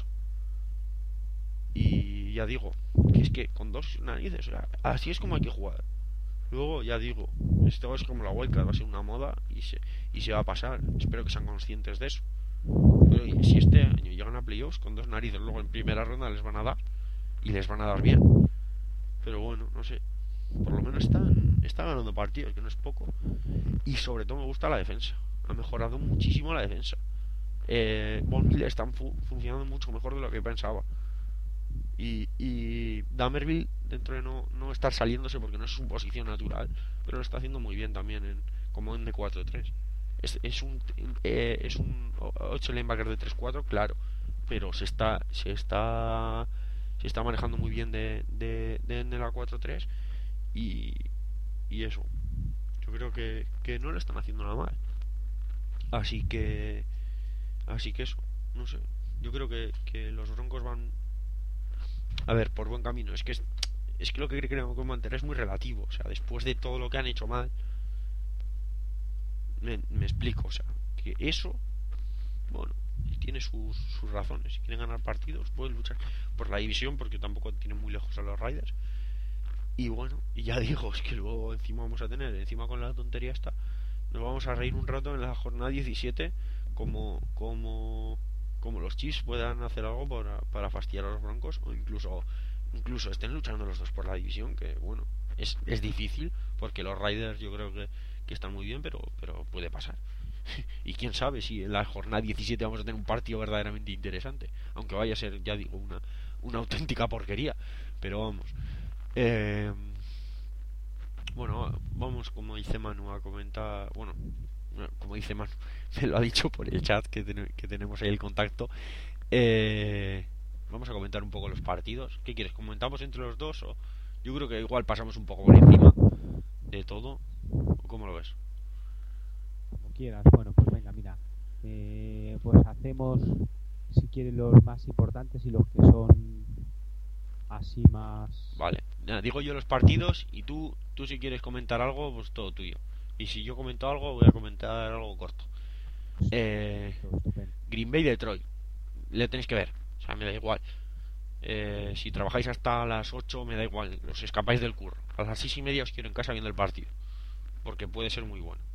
Y ya digo, que es que con dos narices, o sea, así es como hay que jugar. Luego, ya digo, esto es como la wildcard, va a ser una moda y se, y se va a pasar. Espero que sean conscientes de eso. Pero si este año llegan a playoffs con dos narices, luego en primera ronda les van a dar y les van a dar bien. Pero bueno, no sé. Por lo menos están, están ganando partidos, que no es poco. Y sobre todo me gusta la defensa. Ha mejorado muchísimo la defensa. Eh, Von Miller están fu funcionando mucho mejor de lo que pensaba. Y, y Damerville, dentro de no, no estar saliéndose porque no es su posición natural, pero lo está haciendo muy bien también en, como en D cuatro tres. Es, es un eh, es un ocho linebacker de tres cuatro, claro, pero se está se está se está manejando muy bien de, de, de, de la cuatro tres y, y eso. Yo creo que, que no lo están haciendo nada mal. Así que así que eso, no sé. Yo creo que, que los Broncos van a ver, por buen camino. Es que es, es que lo que creo que mantener es muy relativo. O sea, después de todo lo que han hecho mal, me, me explico. O sea, que eso, bueno, tiene sus, sus razones. Si quieren ganar partidos, pueden luchar por la división, porque tampoco tienen muy lejos a los Raiders. Y bueno, y ya digo, es que luego encima vamos a tener, encima con la tontería esta, nos vamos a reír un rato en la jornada diecisiete, como, como, como los Chiefs puedan hacer algo para, para fastidiar a los Broncos, o incluso, incluso estén luchando los dos por la división, que bueno, es, es difícil, porque los Raiders yo creo que, que están muy bien, pero, pero puede pasar. Y quién sabe si en la jornada diecisiete vamos a tener un partido verdaderamente interesante, aunque vaya a ser, ya digo, una, una auténtica porquería, pero vamos. Eh, bueno, vamos, como dice Manu, a comentar. Bueno, como dice Manu, me lo ha dicho por el chat que, ten- que tenemos ahí el contacto. Eh, vamos a comentar un poco los partidos. ¿Qué quieres? ¿Comentamos entre los dos? O yo creo que igual pasamos un poco por encima de todo. ¿O cómo lo ves? Como quieras. Bueno, pues venga, mira. Eh, pues hacemos, si quieres, los más importantes y los que son así más... Vale, nada, digo yo los partidos y tú, tú si quieres comentar algo, pues todo tuyo. Y si yo comento algo, voy a comentar algo corto. Eh, Perfecto, estupendo. Green Bay Detroit. Le tenéis que ver. O sea, me da igual. Eh, si trabajáis hasta las ocho me da igual. Os escapáis del curro. A las seis y media os quiero en casa viendo el partido. Porque puede ser muy bueno.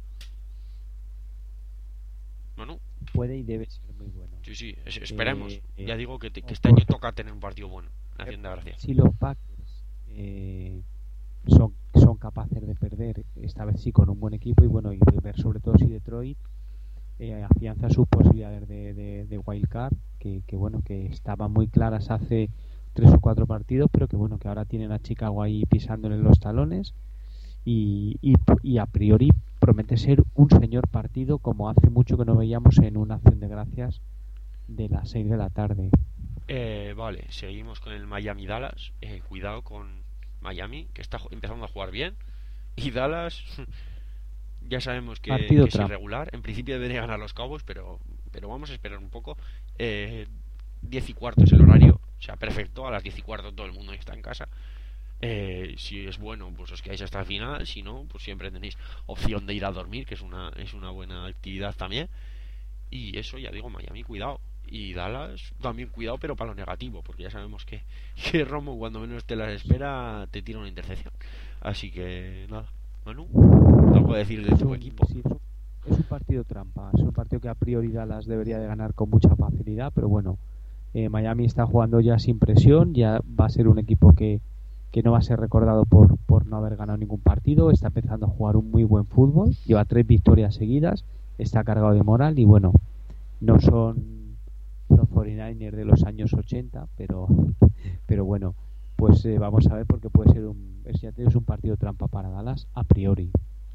Bueno, Puede y debe ser muy bueno. sí, sí, es- esperemos. Eh, eh, Ya digo que, te- que o este año por- toca tener un partido bueno. Me eh, hacen de gracia. si los Packers eh, son, son capaces de perder, esta vez sí con un buen equipo, y bueno, y ver sobre todo si Detroit eh, afianza sus posibilidades de, de, de wild card, que, que bueno, que estaban muy claras hace tres o cuatro partidos, pero que bueno, que ahora tienen a Chicago ahí pisándole los talones, y, y, y a priori promete ser un señor partido, como hace mucho que no veíamos en una acción de gracias de las seis de la tarde. Eh, vale, seguimos con el Miami Dallas. Eh, cuidado con Miami, que está ju- empezando a jugar bien. Y Dallas, ya sabemos que, Partido que es trampa. irregular. En principio debería ganar los Cowboys, pero, pero vamos a esperar un poco. Eh, diez y cuarto es el horario, o sea, perfecto. A las diez y cuarto todo el mundo está en casa. Eh, si es bueno, pues os quedáis hasta el final. Si no, pues siempre tenéis opción de ir a dormir, que es una, es una buena actividad también. Y eso, ya digo, Miami, cuidado. Y Dallas, también cuidado, pero para lo negativo, porque ya sabemos que, que Romo, cuando menos te las espera, te tira una intercepción. Así que, nada, Manu, algo a decir de Es tu un, equipo. sí, es un, es un partido trampa, es un partido que a priori Dallas debería de ganar con mucha facilidad, pero bueno, eh, Miami está jugando ya sin presión, ya va a ser un equipo que, que no va a ser recordado por, por no haber ganado ningún partido, está empezando a jugar un muy buen fútbol, lleva tres victorias seguidas, está cargado de moral y bueno, no son los cuarenta y nueve ers de los años ochenta, pero pero bueno, pues eh, vamos a ver, porque puede ser un es, ya te digo, es un partido trampa para Dallas a priori.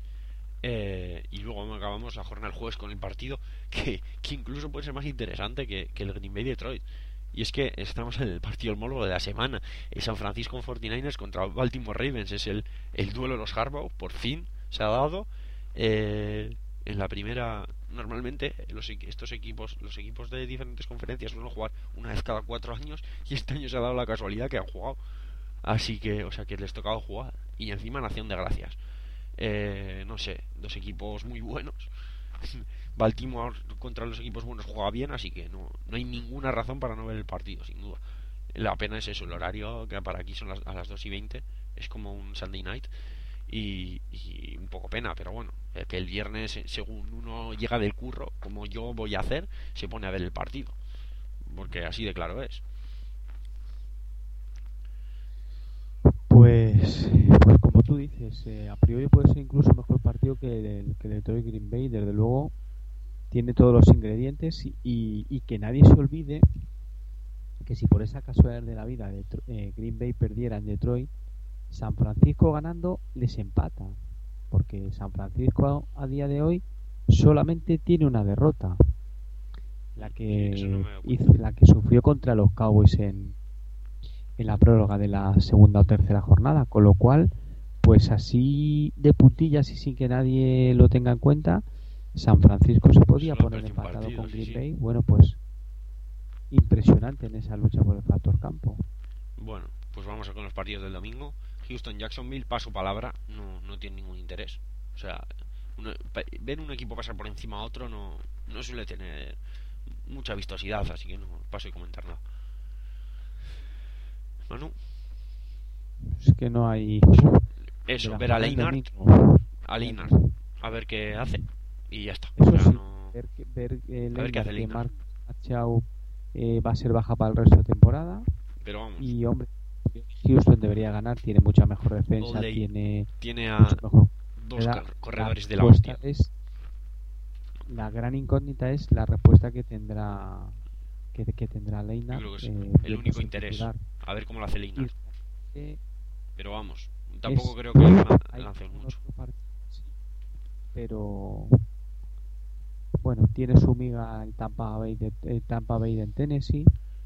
Eh, y luego acabamos la jornada el jueves con el partido que, que incluso puede ser más interesante que, que el Green Bay Detroit. Y es que estamos en el partido homólogo de la semana. El San Francisco cuarenta y nueve ers contra Baltimore Ravens. Es el, el duelo de los Harbaugh. Por fin se ha dado. Eh, en la primera, normalmente los, estos equipos, los equipos de diferentes conferencias suelen jugar una vez cada cuatro años. Y este año se ha dado la casualidad que han jugado. Así que, o sea, que les tocaba jugar. Y encima nación de gracias. Eh, no sé, dos equipos muy buenos. Baltimore contra los equipos buenos juega bien, así que no, no hay ninguna razón para no ver el partido, sin duda. La pena es eso, el horario, que para aquí son las, a las dos y veinte, es como un Sunday night, y, y un poco pena, pero bueno, eh, que el viernes, eh, según uno llega del curro, como yo voy a hacer, se pone a ver el partido, porque así de claro es. Pues, pues como tú dices, eh, a priori puede ser incluso mejor partido que el, que el Detroit Green Bay. Desde luego tiene todos los ingredientes, y, y, y que nadie se olvide que si por esa casualidad de la vida de, eh, Green Bay perdiera en Detroit, San Francisco ganando les empata, porque San Francisco a, a día de hoy solamente tiene una derrota, la Sí, eso no que me da cuenta. hizo, la que sufrió contra los Cowboys en, en la prórroga de la segunda o tercera jornada, con lo cual, pues así de puntillas y sin que nadie lo tenga en cuenta, San Francisco se podía Solo poner perdió un empatado partido, con sí, Green sí. Bay. Bueno, pues impresionante en esa lucha por el factor campo. Bueno, pues vamos a con los partidos del domingo. Houston Jacksonville, paso palabra, no, no tiene ningún interés. O sea, uno, pa- ver un equipo pasar por encima a otro no, no suele tener mucha vistosidad, así que no paso de comentar nada. Manu, Es que no hay. Eso, de ver a la jornada del Leinart, domingo. a Leinart, a ver qué hace y ya está. Eso O sea, sí, no... ver, que- ver eh, A ver qué hace que Leinart. Marc Machado eh, va a ser baja para el resto de temporada. Pero vamos, Y hombre, Houston debería ganar, tiene mucha mejor defensa, Oldey tiene tiene a mucho mejor. dos La, car- la corredores de la respuesta hostia. es la gran incógnita es la respuesta que tendrá que, que tendrá Yo Leinart, creo que es eh, el viendo único ser interés. titular. A ver cómo lo hace Y Leinart. realmente Pero vamos, tampoco es creo que la- hay lance algún mucho. otro partido, sí, pero bueno, tiene su miga el Tampa Bay de, el Tampa Bay en Tennessee,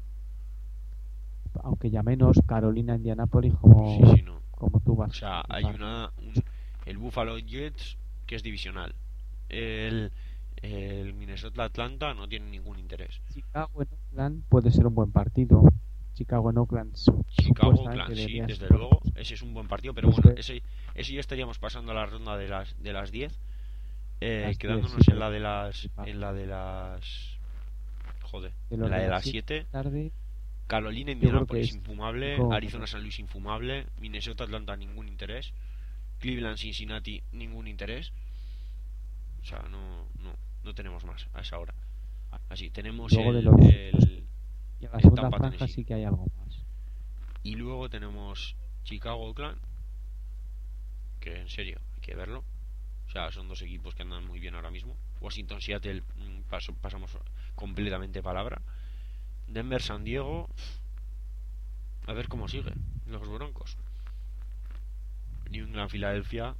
aunque ya menos Carolina, Indianapolis, como Sí, sí, no. como tú vas O sea, a hay jugar. una un- el Buffalo Jets, que es divisional. El, el Minnesota Atlanta no tiene ningún interés. Chicago en Oakland puede ser un buen partido. Chicago en Oakland Chicago, supuestamente Oakland, sí, debería desde ser luego, ese es un buen partido, pero pues bueno, ve- ese, ese ya estaríamos pasando a la ronda de las de las diez, eh, las diez, quedándonos sí, en la pero de las pa- en la de las joder, de en los la de de las las siete de siete. la tarde. Carolina, Yo creo que Indianapolis es infumable, con- Arizona, San Luis infumable, Minnesota, Atlanta ningún interés, Cleveland, Cincinnati ningún interés. O sea, no no no tenemos más a esa hora. Así tenemos Luego de el, los el y en la el segunda Tampa, franja Tennessee. sí que hay algo más. Y luego tenemos Chicago, Oakland, que en serio hay que verlo. O sea, son dos equipos que andan muy bien ahora mismo. Washington, Seattle, mm, paso- pasamos completamente palabra. Denver, San Diego, a ver cómo sigue los Broncos. New England, Filadelfia.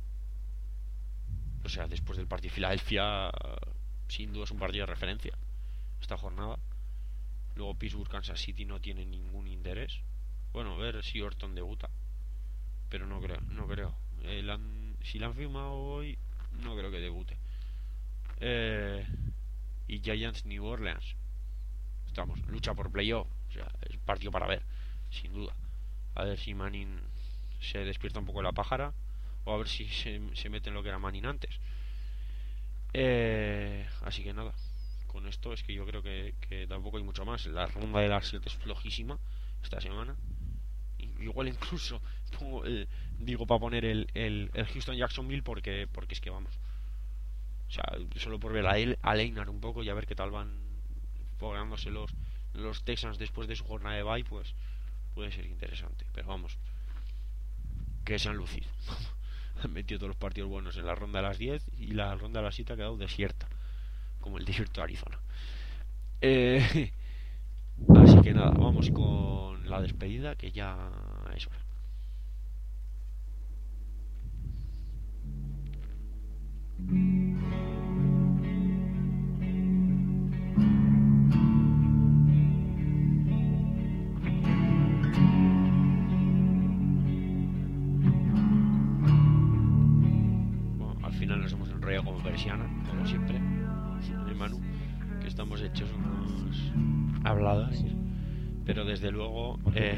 O sea, después del partido de Filadelfia, sin duda es un partido de referencia esta jornada. Luego Pittsburgh, Kansas City no tiene ningún interés. Bueno, a ver si Orton debuta, pero no creo, no creo. Eh, la han- si la han firmado hoy, no creo que debute. Eh, y Giants, New Orleans. Estamos, lucha por playoff. O sea, es partido para ver, sin duda. A ver si Manning se despierta un poco la pájara, o a ver si se, se mete en lo que era Manning antes. Eh, así que nada, con esto es que yo creo que, que tampoco hay mucho más. La ronda de las siete es flojísima esta semana. Igual incluso pongo, eh, digo para poner el, el, el Houston Jacksonville porque porque es que vamos, o sea, solo por ver a, él, a Leinart un poco y a ver qué tal van fogueándose los, los Texans después de su jornada de bye, pues puede ser interesante. Pero vamos, que se han lucido. Han metido todos los partidos buenos en la ronda de las diez y la ronda de las siete ha quedado desierta, como el desierto de Arizona. Eh, así que nada, vamos con la despedida, que ya es hora. Bueno, al final nos hemos enrollado como persiana, como siempre, de Manu, que estamos hechos unos habladores. Pero desde luego, eh,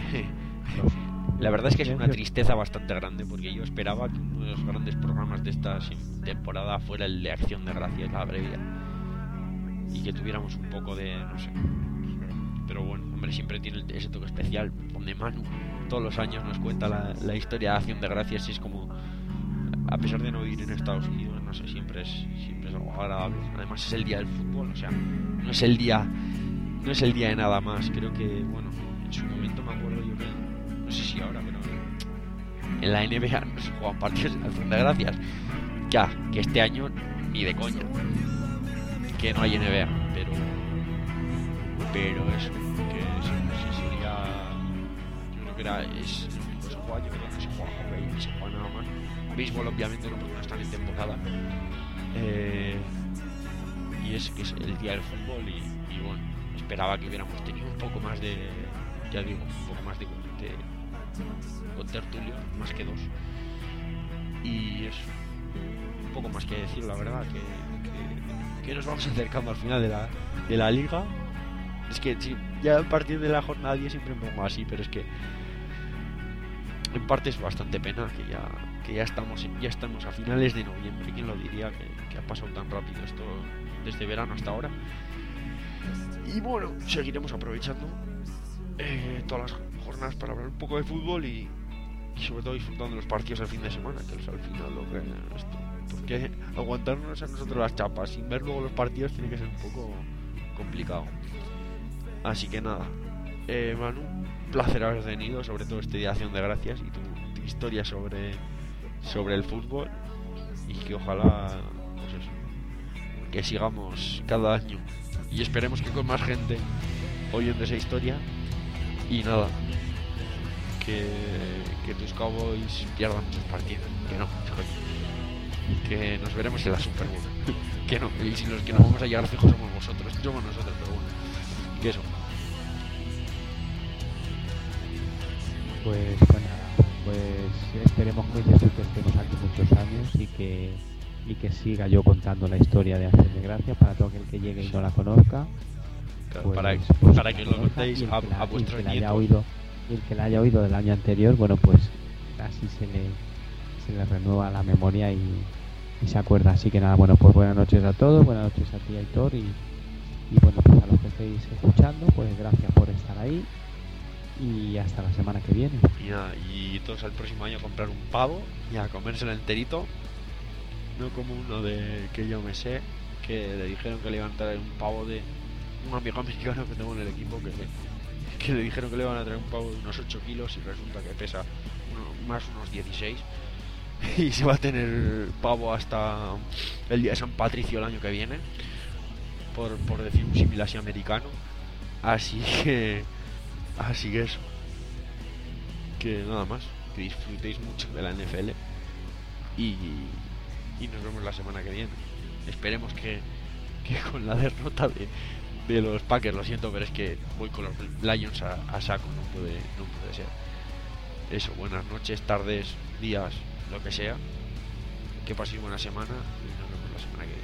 la verdad es que es una tristeza bastante grande, porque yo esperaba que uno de los grandes programas de esta temporada fuera el de Acción de Gracias, la previa, y que tuviéramos un poco de, no sé. Pero bueno, hombre, siempre tiene ese toque especial, donde Manu todos los años nos cuenta la, la historia de Acción de Gracias, y es como, a pesar de no vivir en Estados Unidos, no sé, siempre es, siempre es algo agradable. Además es el día del fútbol, o sea, no es el día... No es el día de nada más. Creo que, bueno, en su momento me acuerdo yo que, no sé si ahora, pero en la N B A no se juegan partidos de Acción de Gracias. Ya, que este año ni de coña, que no hay N B A, pero pero eso, que sí, sí sería, yo creo que era, es lo mismo se juega, yo creo que no se juega hockey, ni se juega nada más. Béisbol obviamente no, porque no están en temporada. Eh, y es que es el día del fútbol y, y bueno, esperaba que hubiéramos tenido un poco más de, ya digo, un poco más de, de con tertulio, más que dos. Y es un poco más que decir, la verdad, que, que, que nos vamos acercando al final de la, de la liga. Es que sí, ya a partir de la jornada diez siempre me pongo así, pero es que en parte es bastante pena que ya que ya estamos ya estamos a finales de noviembre. ¿Quién lo diría que, que ha pasado tan rápido esto desde verano hasta ahora? Y bueno, seguiremos aprovechando eh, todas las jornadas para hablar un poco de fútbol y, y sobre todo disfrutando los partidos el fin de semana, que es al final lo que esto, porque aguantarnos a nosotros las chapas sin ver luego los partidos tiene que ser un poco complicado. Así que nada, eh, Manu, un placer haber venido, sobre todo este día de acción de gracias y tu, tu historia sobre sobre el fútbol, y que ojalá pues eso, que sigamos cada año y esperemos que con más gente oyendo esa historia. Y nada, que, que tus Cowboys pierdan muchos partidos, que no, que nos veremos en la Super Bowl, que no, y si los que nos vamos a llegar fijos somos vosotros, somos nosotros, pero bueno, que eso. Pues, pues nada, pues esperemos que dices tú que estemos aquí muchos años y que y que siga yo contando la historia de Acción de Gracias para todo aquel que llegue y no la conozca. Claro, pues, para, pues, para que lo contéis a, la, a vuestros y el que la nietos. haya oído, y el que la haya oído del año anterior, bueno, pues así se le, se le renueva la memoria y, y se acuerda. Así que nada, bueno, pues buenas noches a todos, buenas noches a ti, Aitor, y, y bueno, pues a los que estéis escuchando, pues gracias por estar ahí y hasta la semana que viene. Y nada, y todos al próximo año a comprar un pavo y a comérselo enterito, no como uno de que yo me sé, que le dijeron que le iban a traer un pavo de un amigo americano que tengo en el equipo, que, que le dijeron que le iban a traer un pavo de unos ocho kilos y resulta que pesa uno, más unos dieciséis, y se va a tener pavo hasta el día de San Patricio el año que viene, por, por decir un símil así americano. Así que así que eso, que nada más, que disfrutéis mucho de la N F L y, y nos vemos la semana que viene. Esperemos que, que con la derrota de, de los Packers, lo siento, pero es que voy con los Lions a, a saco, no puede, no puede ser. Eso, buenas noches, tardes, días, lo que sea. Que paséis buena semana y nos vemos la semana que viene.